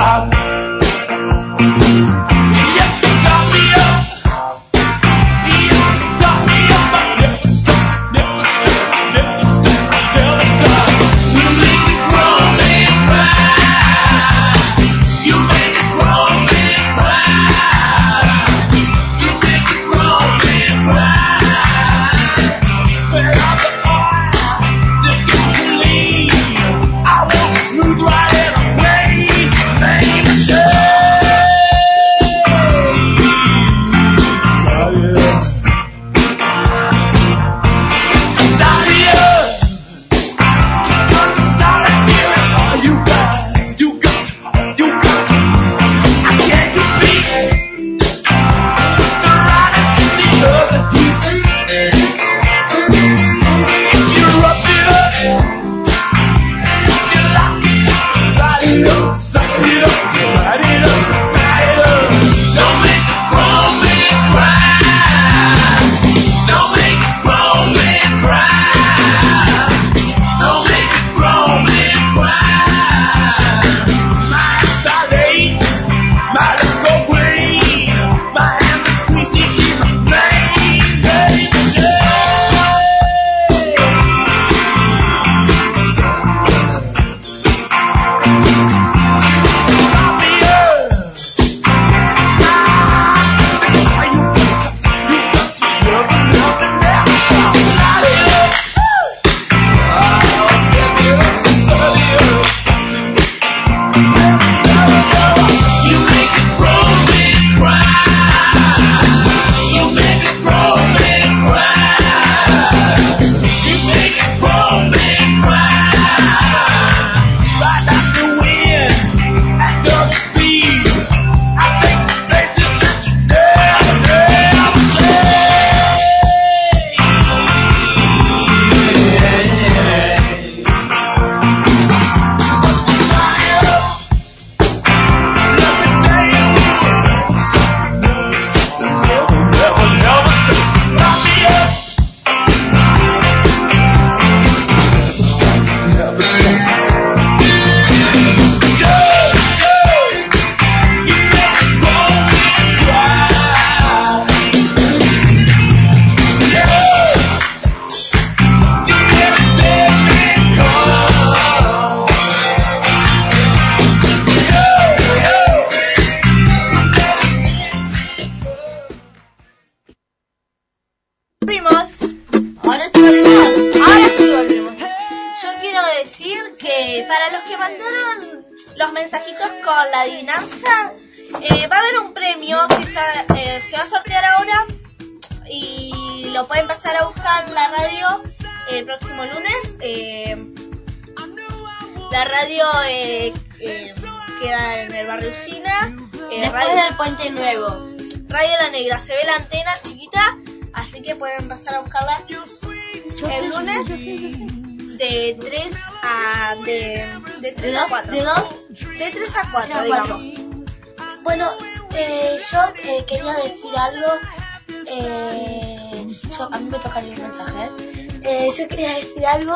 mensajitos con la adivinanza. Eh, va a haber un premio que se, eh, se va a sortear ahora y lo pueden pasar a buscar en la radio el próximo lunes. Eh, la radio eh, eh, queda en el barrio Usina. Eh, Después radio, del Puente Nuevo. Radio La Negra, se ve la antena chiquita, así que pueden pasar a buscarla el lunes de tres a de, de tres a cuatro. ¿De dos? De tres a cuatro, Tres a cuatro. digamos. Bueno, eh, yo eh, quería decir algo. Eh, yo, a mí me toca leer un mensaje. Eh, yo quería decir algo.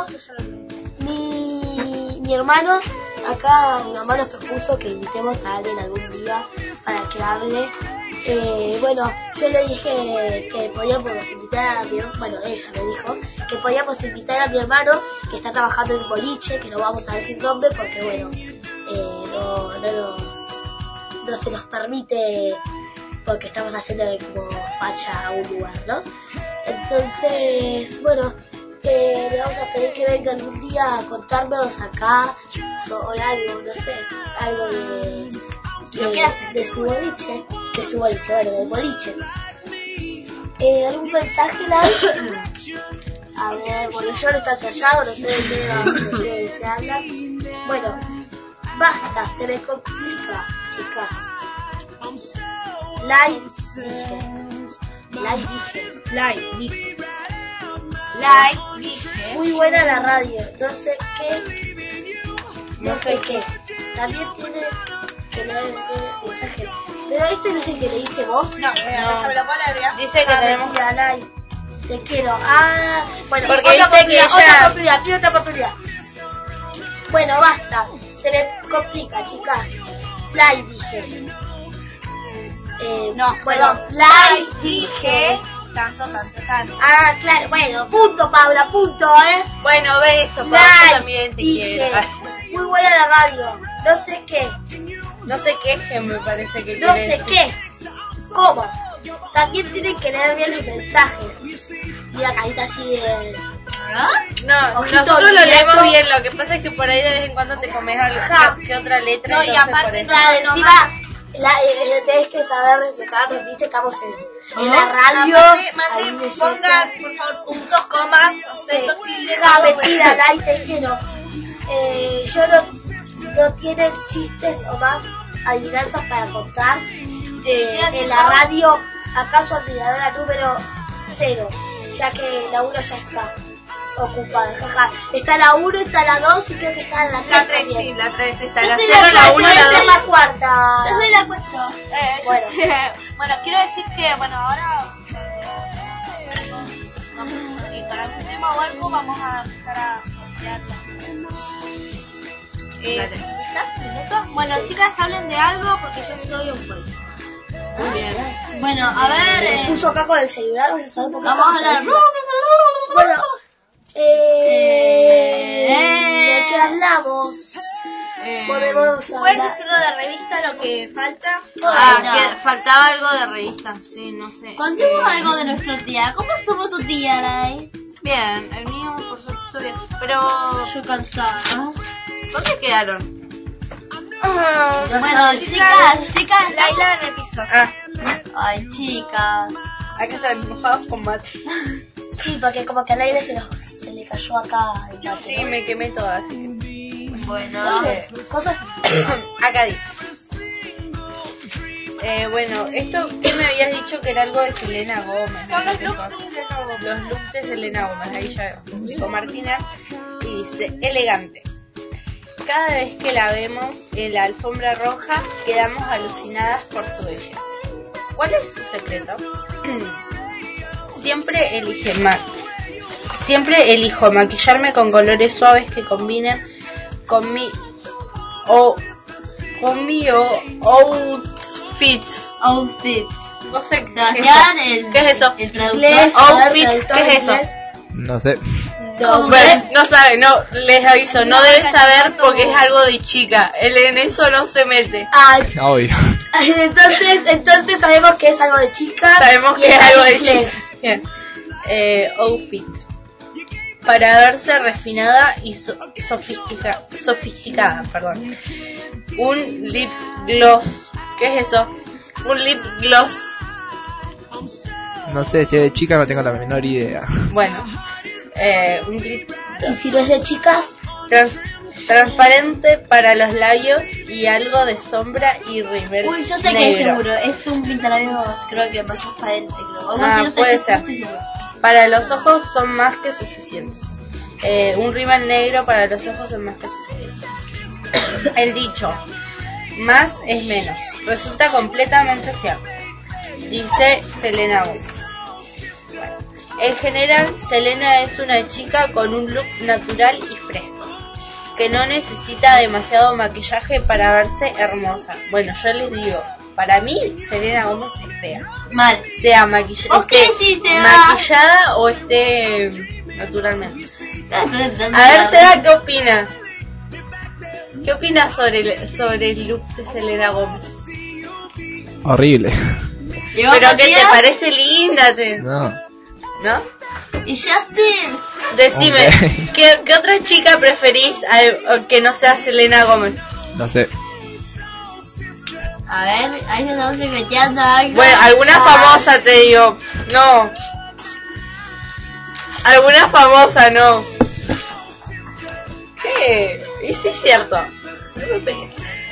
Mi, mi hermano, acá mi hermano propuso que invitemos a alguien algún día para que hable. Eh, bueno, yo le dije que podíamos invitar a mi hermano, bueno, ella me dijo que podíamos invitar a mi hermano que está trabajando en boliche, que no vamos a decir dónde porque bueno, eh, no, no, nos, no se nos permite porque estamos haciendo como facha a un lugar, ¿no? Entonces, bueno, eh, le vamos a pedir que venga algún día a contarnos acá sobre algo, no sé, algo de... ¿Lo que hace? De su boliche, de su boliche, bueno, del boliche. Eh, ¿Algún mensaje, Lai? A ver, bueno, yo no está ensayado, no sé de qué de qué se habla. Bueno, basta, se me complica, chicas. Lai dije. Lai dije. Lai dije. Like, dije. Muy buena la radio, no sé qué. No sé qué. También tiene que leer el mensaje. Pero este no es el que leíste vos. No, no. Dice que Ah, tenemos mentira, Lai. Te quiero. Ah, bueno, Porque otra viste que oportunidad, otra ella- oportunidad, pido otra oportunidad. Bueno, basta. Se me complica, chicas. Lai dije. Eh, No, bueno, perdón. Lai dije. dije. Tanto, tanto, tanto. Ah, claro, bueno, punto, Paula, punto, ¿eh? Bueno, beso, Pablo, Lai también te dije. quiero. Muy buena la radio. No sé qué. No se quejen, me parece que No quiere sé decir. qué. ¿Cómo? También tienen que leer bien los mensajes. Y la carita así de... No, Ojito nosotros lo quieto. leemos bien, lo que pasa es que por ahí de vez en cuando te comes algo Ajá. que otra letra. No, y entonces aparte, por eso. Claro, no, encima la, eh, tenés que saber respetarnos, viste, estamos en, en la radio. Aparte, ahí me mande, pongan, llega. por favor, puntos, comas, acentos, tildes, Ah, todo, mentira, bueno. Lai, te quiero. Eh, yo no, no tienen chistes o más adivinanzas para contar. Eh, en la radio, acaso admiradora número cero, ya que la uno ya está ocupada. Jaja. Está la uno, está la dos y creo que está la tres. La tres, también. sí, la tres está. Yo La soy cero, la cuarta, uno, yo la soy dos. la cuarta. Yo soy la cuatro. Eh, yo Bueno. sé. Bueno, quiero decir que, bueno, ahora eh, vamos, y para el último o algo vamos a empezar a sortearla. Eh, ¿Quizás minutos? Bueno, chicas, hablen de algo porque yo estoy un poco. Muy bien. Bueno, a ver. Me eh, puso acá con el celular, ya sabes por qué Vamos a estamos hablar. ahí. Bueno, eh, Eh, ¿de qué hablamos? Eh, Podemos ¿Puedes hablar. decirlo de revista lo que falta? Ah, no. que faltaba algo de revista, sí, no sé. Contemos Eh, algo de nuestro día. ¿Cómo estuvo tu día, Lai? Bien, el mío por suerte estuvo bien. Pero, Yo cansada. ¿dónde quedaron? Bueno, chicas, chicas. Laila en el piso. Ah, Ay, chicas. acá están mojados con mate. Sí, porque como que al aire se, nos, se le cayó acá el mate, Sí, ¿no? me quemé toda, así que... Bueno. Entonces, cosas... Acá dice. Eh, bueno, esto que me habías dicho que era algo de Selena Gómez. Son no los sé qué looks cosa. de Selena Gómez. Los looks de Selena Gómez. Ahí ya dijo Martina. Y dice, elegante. Cada vez que la vemos en la alfombra roja, quedamos alucinadas por su belleza. ¿Cuál es su secreto? Siempre elige más. Siempre elijo maquillarme con colores suaves que combinen con mi o con mi o- outfit. Outfit. No sé qué es Sebastián, eso. el, ¿Qué es eso? el traductor. Inglés, Outfit, traductor ¿qué es eso? inglés. No sé. No, Bueno, no sabe, no, les aviso, no debe saber porque es algo de chica. Él en eso no se mete. Ah, Obvio. entonces, entonces sabemos que es algo de chica. Sabemos y que es está en algo de inglés. chica. Bien. Eh, outfit. Para verse refinada y so- sofistica- sofisticada, perdón. un lip gloss. ¿Qué es eso? Un lip gloss. No sé, si es de chica no tengo la menor idea. Bueno, eh, un lip gloss. Y si no es de chicas, Trans- transparente para los labios y algo de sombra y rímel Uy, yo sé negro. que es seguro. Es un pintalabios, creo que más transparente. Creo. O no, Ah, si no sé, puede no ser. estoy segura. Para los ojos son más que suficientes. Eh, un rímel negro para los ojos son más que suficientes. El dicho, más es menos, resulta completamente cierto, dice Selena Gomez. Bueno, en general, Selena es una chica con un look natural y fresco, que no necesita demasiado maquillaje para verse hermosa. Bueno, yo les digo, para mí Selena Gomez es fea. Mal. Sea maquillada, Ok, sí, se va. maquillada o esté naturalmente. A A ver, Seba, ¿qué opinas? ¿Qué opinas sobre el, sobre el look de Selena Gomez? Horrible. Pero que te parece linda, te... No. ¿no? Y Justin, Decime, Ok. ¿qué, ¿qué otra chica preferís a- que no sea Selena Gomez? No sé. a ver, ahí nos estamos secreteando algo. Bueno, alguna Ah, famosa te digo. No. Alguna famosa, no. ¿Qué? Y sí es cierto. No me pegues.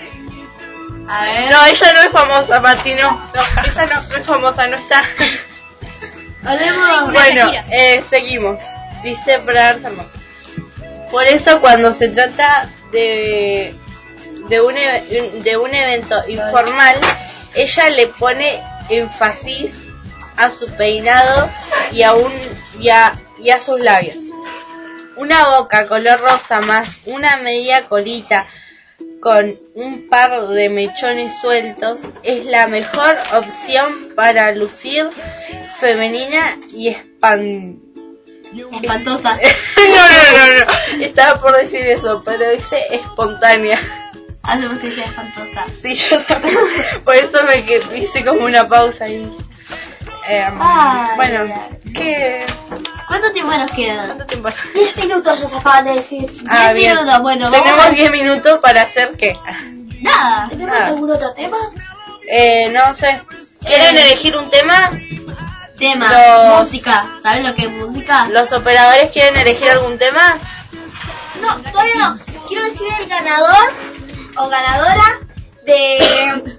A ver. No, ella no es famosa, Mati, no. No, ella no, no es famosa, no está. Hablemos de Bueno, Shakira. eh, seguimos. Dice para verse hermosa. Por eso cuando se trata de de un e- de un evento informal, ella le pone énfasis a su peinado y a un y a, y a sus labios. Una boca color rosa más una media colita con un par de mechones sueltos es la mejor opción para lucir femenina y espan... Espantosa. no, no, no, no, estaba por decir eso, pero dice espontánea. Ah, no me dice espantosa. Sí, yo también. Por eso me que- hice como una pausa ahí. Eh, Ay, bueno, ay. ¿qué? ¿Cuánto tiempo nos queda? ¿Cuánto tiempo? diez minutos nos acaban de decir. Ah, diez bien. minutos, bueno, vamos Tenemos a- diez minutos para hacer qué. Nada. ¿Tenemos Ah. algún otro tema? Eh, no sé. ¿Quieren elegir un tema? Tema, Los- música. ¿Sabes lo que es música? ¿Los operadores quieren elegir algún tema? No, todavía no. Quiero decir el ganador o ganadora de...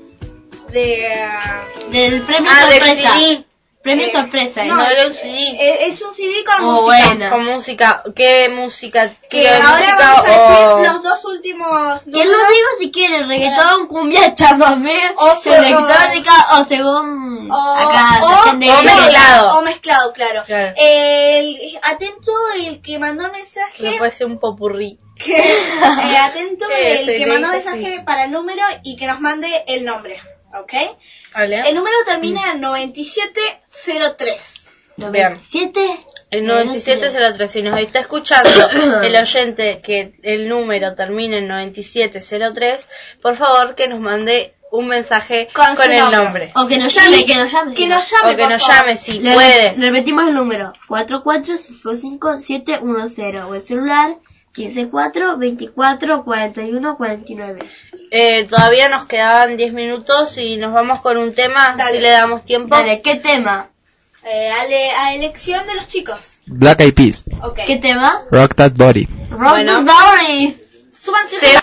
de... Del premio Ah, del sorpresa. C D. Premio Eh, sorpresa. No, ¿eh? era un C D. eh, es un C D con Oh, música. bueno. Con música. ¿Qué música? Que ¿Tiro de ahora música vamos a o...? decir los dos últimos ¿Quién números. nos digo si quiere reggaetón, cumbia, chamamé, O fue- electrónica o según O, acá o- la gente o dice. mezclado. O mezclado, claro. Claro. El, atento el que mandó mensaje. No puede ser un popurrí. que, eh, atento ¿Qué el se que le mandó dice mensaje así? para el número y que nos mande el nombre. ¿Ok? ¿Vale? El número termina en noventa y siete cero tres. Vean. ¿Siete? El noventa y siete cero tres, si nos está escuchando el oyente que el número termina en noventa y siete cero tres, por favor que nos mande un mensaje con, Con su el nombre. nombre. O que nos llame, que nos llame. Que nos llame, O que por nos favor. llame si Le- puede. le repetimos el número: cuatro cuatro cinco cinco siete uno cero o el celular quince cuatro veinticuatro cuarenta y uno cuarenta y nueve. Eh, todavía nos quedaban diez minutos y nos vamos con un tema, Dale. si le damos tiempo. Dale, ¿qué tema? Eh, a, le- a elección de los chicos. Black Eyed Peas. Ok. ¿Qué tema? Rock That Body. Rock Bueno. the Body. Súbanse. Se-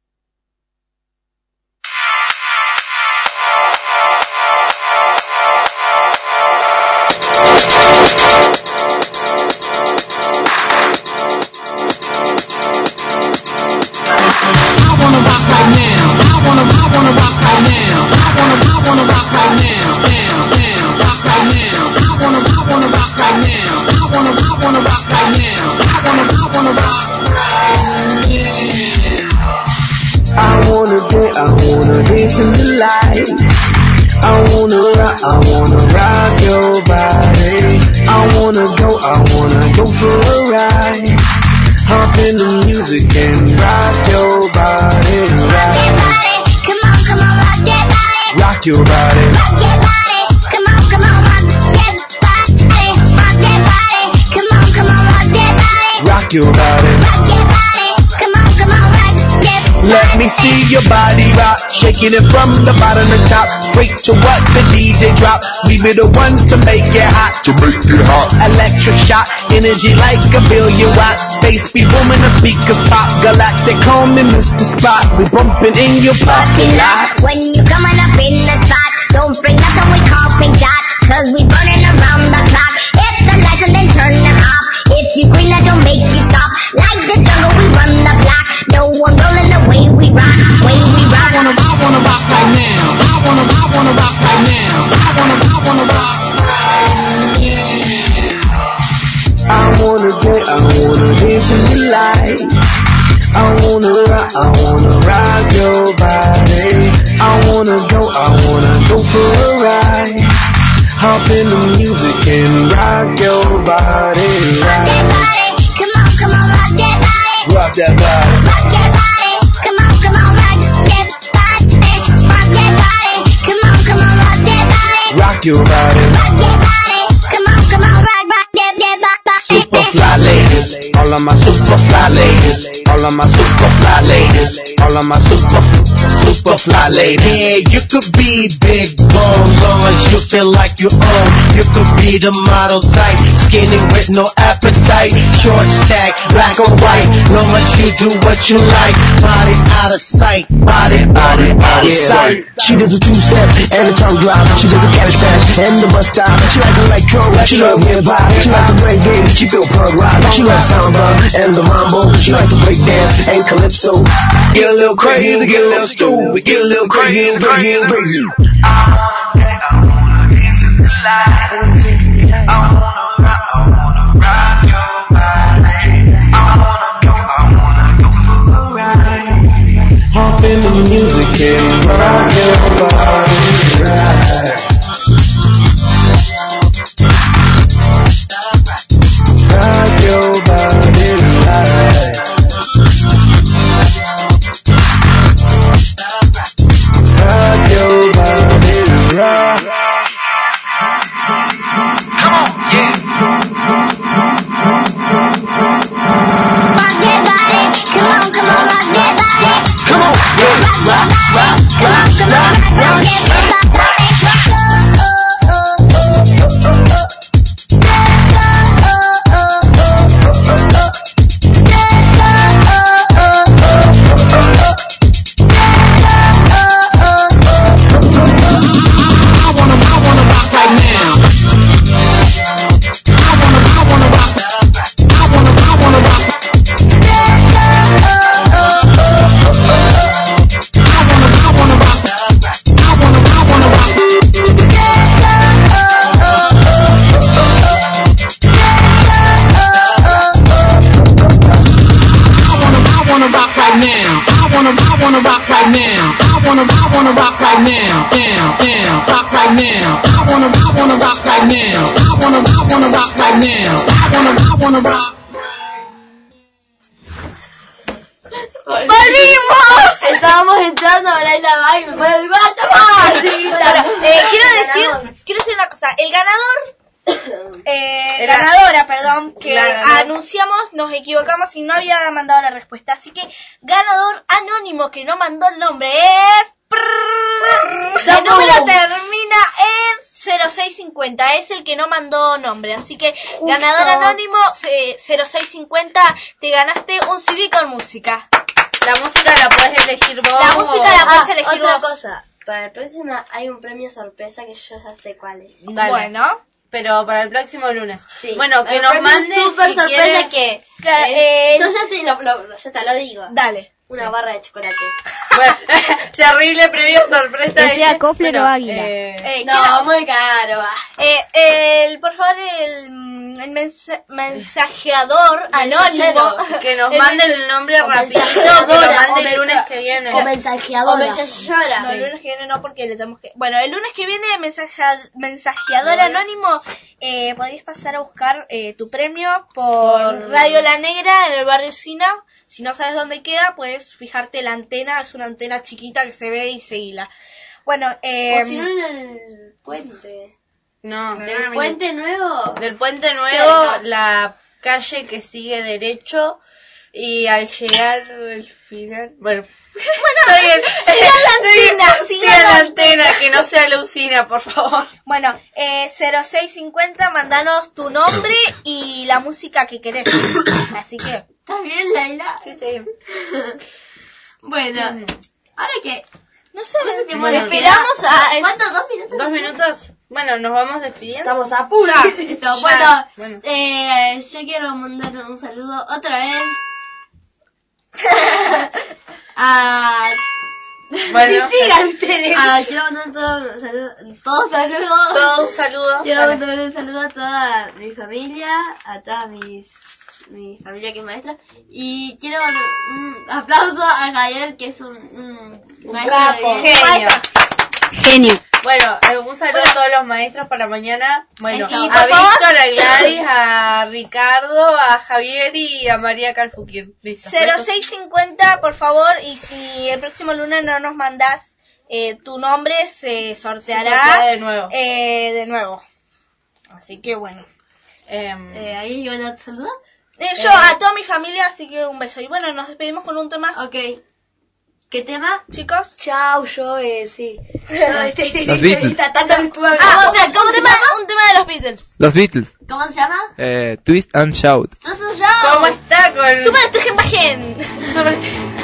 I wanna rock right now. I wanna, I wanna rock right now. I wanna, I wanna rock right now. Now, now, rock right now. I wanna, I wanna rock right now. I wanna, I wanna rock right now. I wanna, I wanna rock right now. I wanna dance, I wanna dance in the lights. I wanna rock, I wanna rock your body. I wanna go, I wanna go for a ride. Hop in the music and rock your body, right? Come on, come on, rock that body. Rock your body. Rock that body. Come on, come on, rock that body. Rock that body. Come on, come on, rock that body. Rock your body. Rock that body. Come on, come on, rock that body. let me see your body rock, shaking it from the bottom to top. Break to what the D J drop. We be the ones to make it hot, to make it hot. Electric shock, energy like a billion watts. Space be booming, the speakers pop. Galactic, call me Mister Spot. We bumping in your parking lot. When you coming up in the spot, don't bring nothing we call pink dot, cause we burning around the clock. Hit the lights and then turn them off. If you green, that don't make you stop. Like the jungle, we run the block. No one rolling the way we rock, way we rock. I wanna, I wanna rock right now. I wanna, I wanna rock right now. I wanna, I wanna rock right now. I wanna get, I wanna dance in the lights. I wanna rock, I wanna rock your body. I wanna go, I wanna go for a ride. Hop in the music and rock your body. Rock that body, come on, come on, rock that body. Rock that body. Rock that body, come on, come on, rock that body. Rock that body, come on, come on, rock that body. Rock your body. Rock that body, come on, come on, rock, rock that, that, that, that. Super fly ladies, all of my super fly ladies, all of my super fly ladies, all of my super, super fly ladies. Yeah, you could be big bone, long as you feel like you own. You could be the model type, skinny with no appetite, short stack, black or white, long as you do what you like. Body out of sight, body, body out of sight. She does a two-step and a tongue drop. She does a cabbage patch and the bus stop. She like electro, she love hip-hop. She like the reggae, she feel punk rock. She like samba and the mambo. She like to break dance and calypso. Get a little crazy, get a little stupid, get a little crazy, crazy, crazy. I wanna get, I wanna dance in the lights. I wanna rock, I wanna rock your body. I wanna go, I wanna go for a ride. Hop in the music and rock your body right. Rock your body right. Rock your body right. Come on, yeah. Rock that body, come on, come on, rock that body. Come on, yeah. Rock, rock, rock, rock, come on, rock that body. ¡Volvimos! Estábamos entrando a la isla va y me pone el brazo más. Eh, quiero decir, quiero decir una cosa. El ganador, eh, Era- ganadora, perdón, que Claro, no. anunciamos, nos equivocamos y no había mandado la respuesta. Así que ganador anónimo que no mandó el nombre es... El número termina en cero seis cincuenta, es el que no mandó nombre. Así que ganador anónimo eh, cero seis cincuenta, te ganaste un C D con música. La música la puedes elegir vos. La música o- la Ah, puedes elegir otra vos. cosa. Para la próxima hay un premio sorpresa que yo ya sé cuál es. Dale. Bueno. Pero para el próximo lunes. Sí. Bueno, que Un nos premio manden súper si sorpresa quieren- que... Claro, eh, eh, yo ya sé, lo, lo, lo- ya te lo digo. Dale. Una barra de chocolate. Bueno, terrible premio sorpresa. Que sea ese. Kofler Bueno, o Águila. eh, Eh, No, quiero- muy caro. va. Eh, el, por favor, el, mm, el mensa- mensajeador anónimo. que nos El manden mens- el nombre o rapidito, que lo mensajeadora, manden o el mensa- lunes que viene. O mensajeadora. O mensajeadora. No, el lunes que viene no, porque le tenemos que... Bueno, el lunes que viene, mensaja- mensajeador anónimo, eh, podrías pasar a buscar eh, tu premio por Por- Radio La Negra en el barrio Sina. Si no sabes dónde queda, puedes fijarte la antena, es una antena chiquita que se ve y seguila. Bueno, eh... O si no en el puente. No, ¿Del puente nuevo? Del puente nuevo, Sí. la calle que sigue derecho, Y al llegar al final, bueno, Bueno, bien. sigan la antena, sigan sigan la la antena, que no sea Lucina, por favor. Bueno, eh, cero seis cincuenta, mandanos tu nombre y la música que querés. Así que... ¿Estás bien, Laila? Sí, estoy bien. Bueno, ahora que... No sé, Bueno, bueno, esperamos a... ¿Cuántos? ¿Dos minutos? ¿Dos minutos? Bueno, nos vamos despidiendo. Estamos a punto. Ya, eso. Ya. Bueno, Bueno. Eh, yo quiero mandar un saludo otra vez a... Bueno, sigan ustedes. Ah, quiero mandar todo un saludo, todo saludo. todo un saludo. Quiero Vale. mandar un saludo a toda mi familia, a toda mis, mi familia que es maestra. Y quiero un aplauso a Javier, que es un, un maestro capo. de Genio. Genio. Bueno, eh, un saludo a todos los maestros para mañana. Bueno, Y, a por favor- Víctor, a Gladys, a Ricardo, a Javier y a María Calfuquín. Listo. cero Besos. seis cincuenta, por favor, y si el próximo lunes no nos mandás eh, tu nombre, se sorteará Se sortea de nuevo. Eh, de nuevo. Así que bueno. Em, Eh, ¿Ahí iban a saludar? Eh, yo a toda mi familia, así que un beso. Y bueno, nos despedimos con un tema. Ok. ¿Qué tema? Chicos. Chao, yo, eh, sí. Los Beatles. Ah, un, un tema, un tema de los Beatles. Los Beatles. ¿Cómo se llama? Eh, Twist and Shout. ¡Sos un show! ¿Cómo está con...? Super Estregen Super-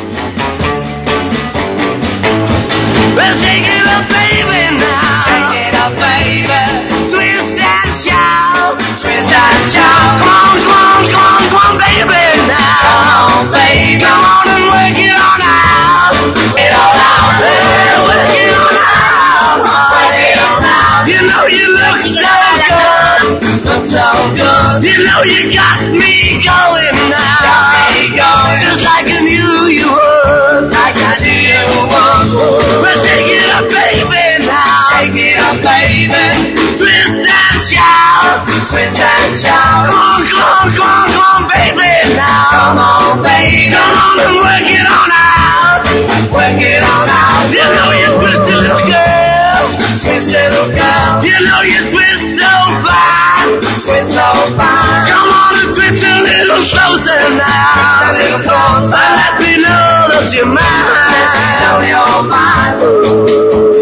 Well, shake it up, baby, now. Shake it up, baby. Twist and shout. Twist and shout. Come on, come on, come on, come on, baby, now. Come on, baby. Come on and work it on out. It all out. Hey, work it on out. Work it on out. You know you look so good. Look so good. You know you got me going now. Got me going. Just like I knew you would. Like I knew you would. Well, shake it up, baby, now. Shake it up, baby. Twist and shout. Twist and shout. Come on, come on, come on, come on, baby, now. Come on, baby. Come on and work it on out. Work it on out. You know you twisted little girl. Twisted little girl. You know you twist so fine. Twist so fine. Come on and twist a little closer now. Twist a little closer. Let me know that you're mine. Know you're mine.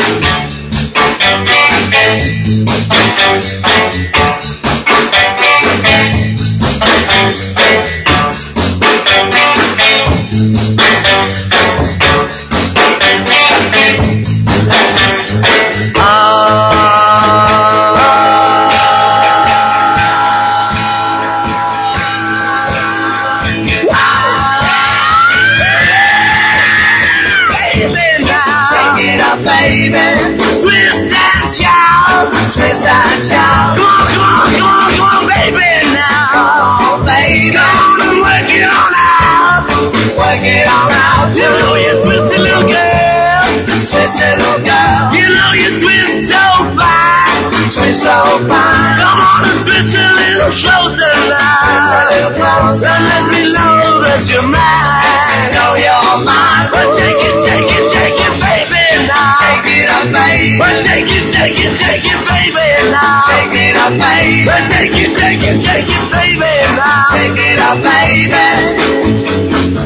Twist and shout. Come on, come on, come on, come on, baby, now. Come on, baby. Come on and work it on out. Work it on out. You know you twisted little girl. Twisted little girl. You know you twist so fine. Twist so fine. Come on and twist a little closer now. Twist a little closer. And let me know that you're mine. Know you're mine. Well, take it, take it, take it, baby, now. Take it up, baby. Well, take it, take it, take it, baby, now. Take it up, baby. Well, take it, take it, take it, baby, now. Take it up, baby.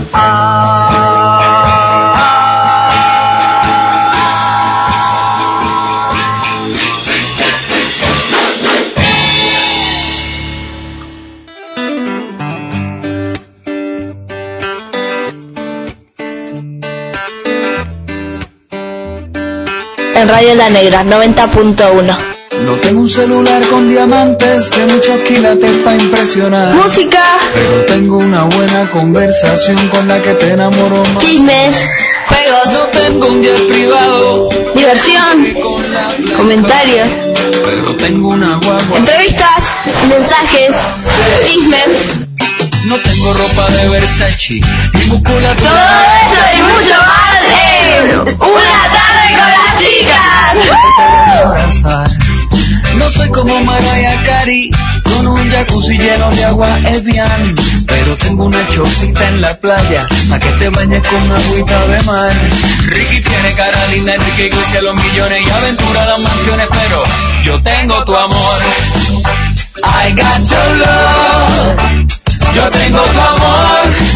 En Radio La Negra, noventa punto uno. No tengo un celular con diamantes de muchos quilates para impresionar. Música, Pero tengo una buena conversación con la que te enamoro más. chismes, juegos, No tengo un jet privado, diversión, comentarios, pero tengo una guagua. entrevistas, mensajes, chismes. No tengo ropa de Versace, ni musculatura. Todo eso y mucho más en Una Tarde con las Chicas. No soy como Mariah Carey, con un jacuzzi lleno de agua Evian, pero tengo una chocita en la playa, pa' que te bañes con agüita de mar. Ricky tiene cara linda, Enrique Iglesias los millones y aventura las mansiones, pero yo tengo tu amor. I got your love. Yo tengo tu amor.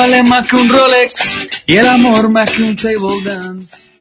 vale más que un Rolex y el amor más que un table dance.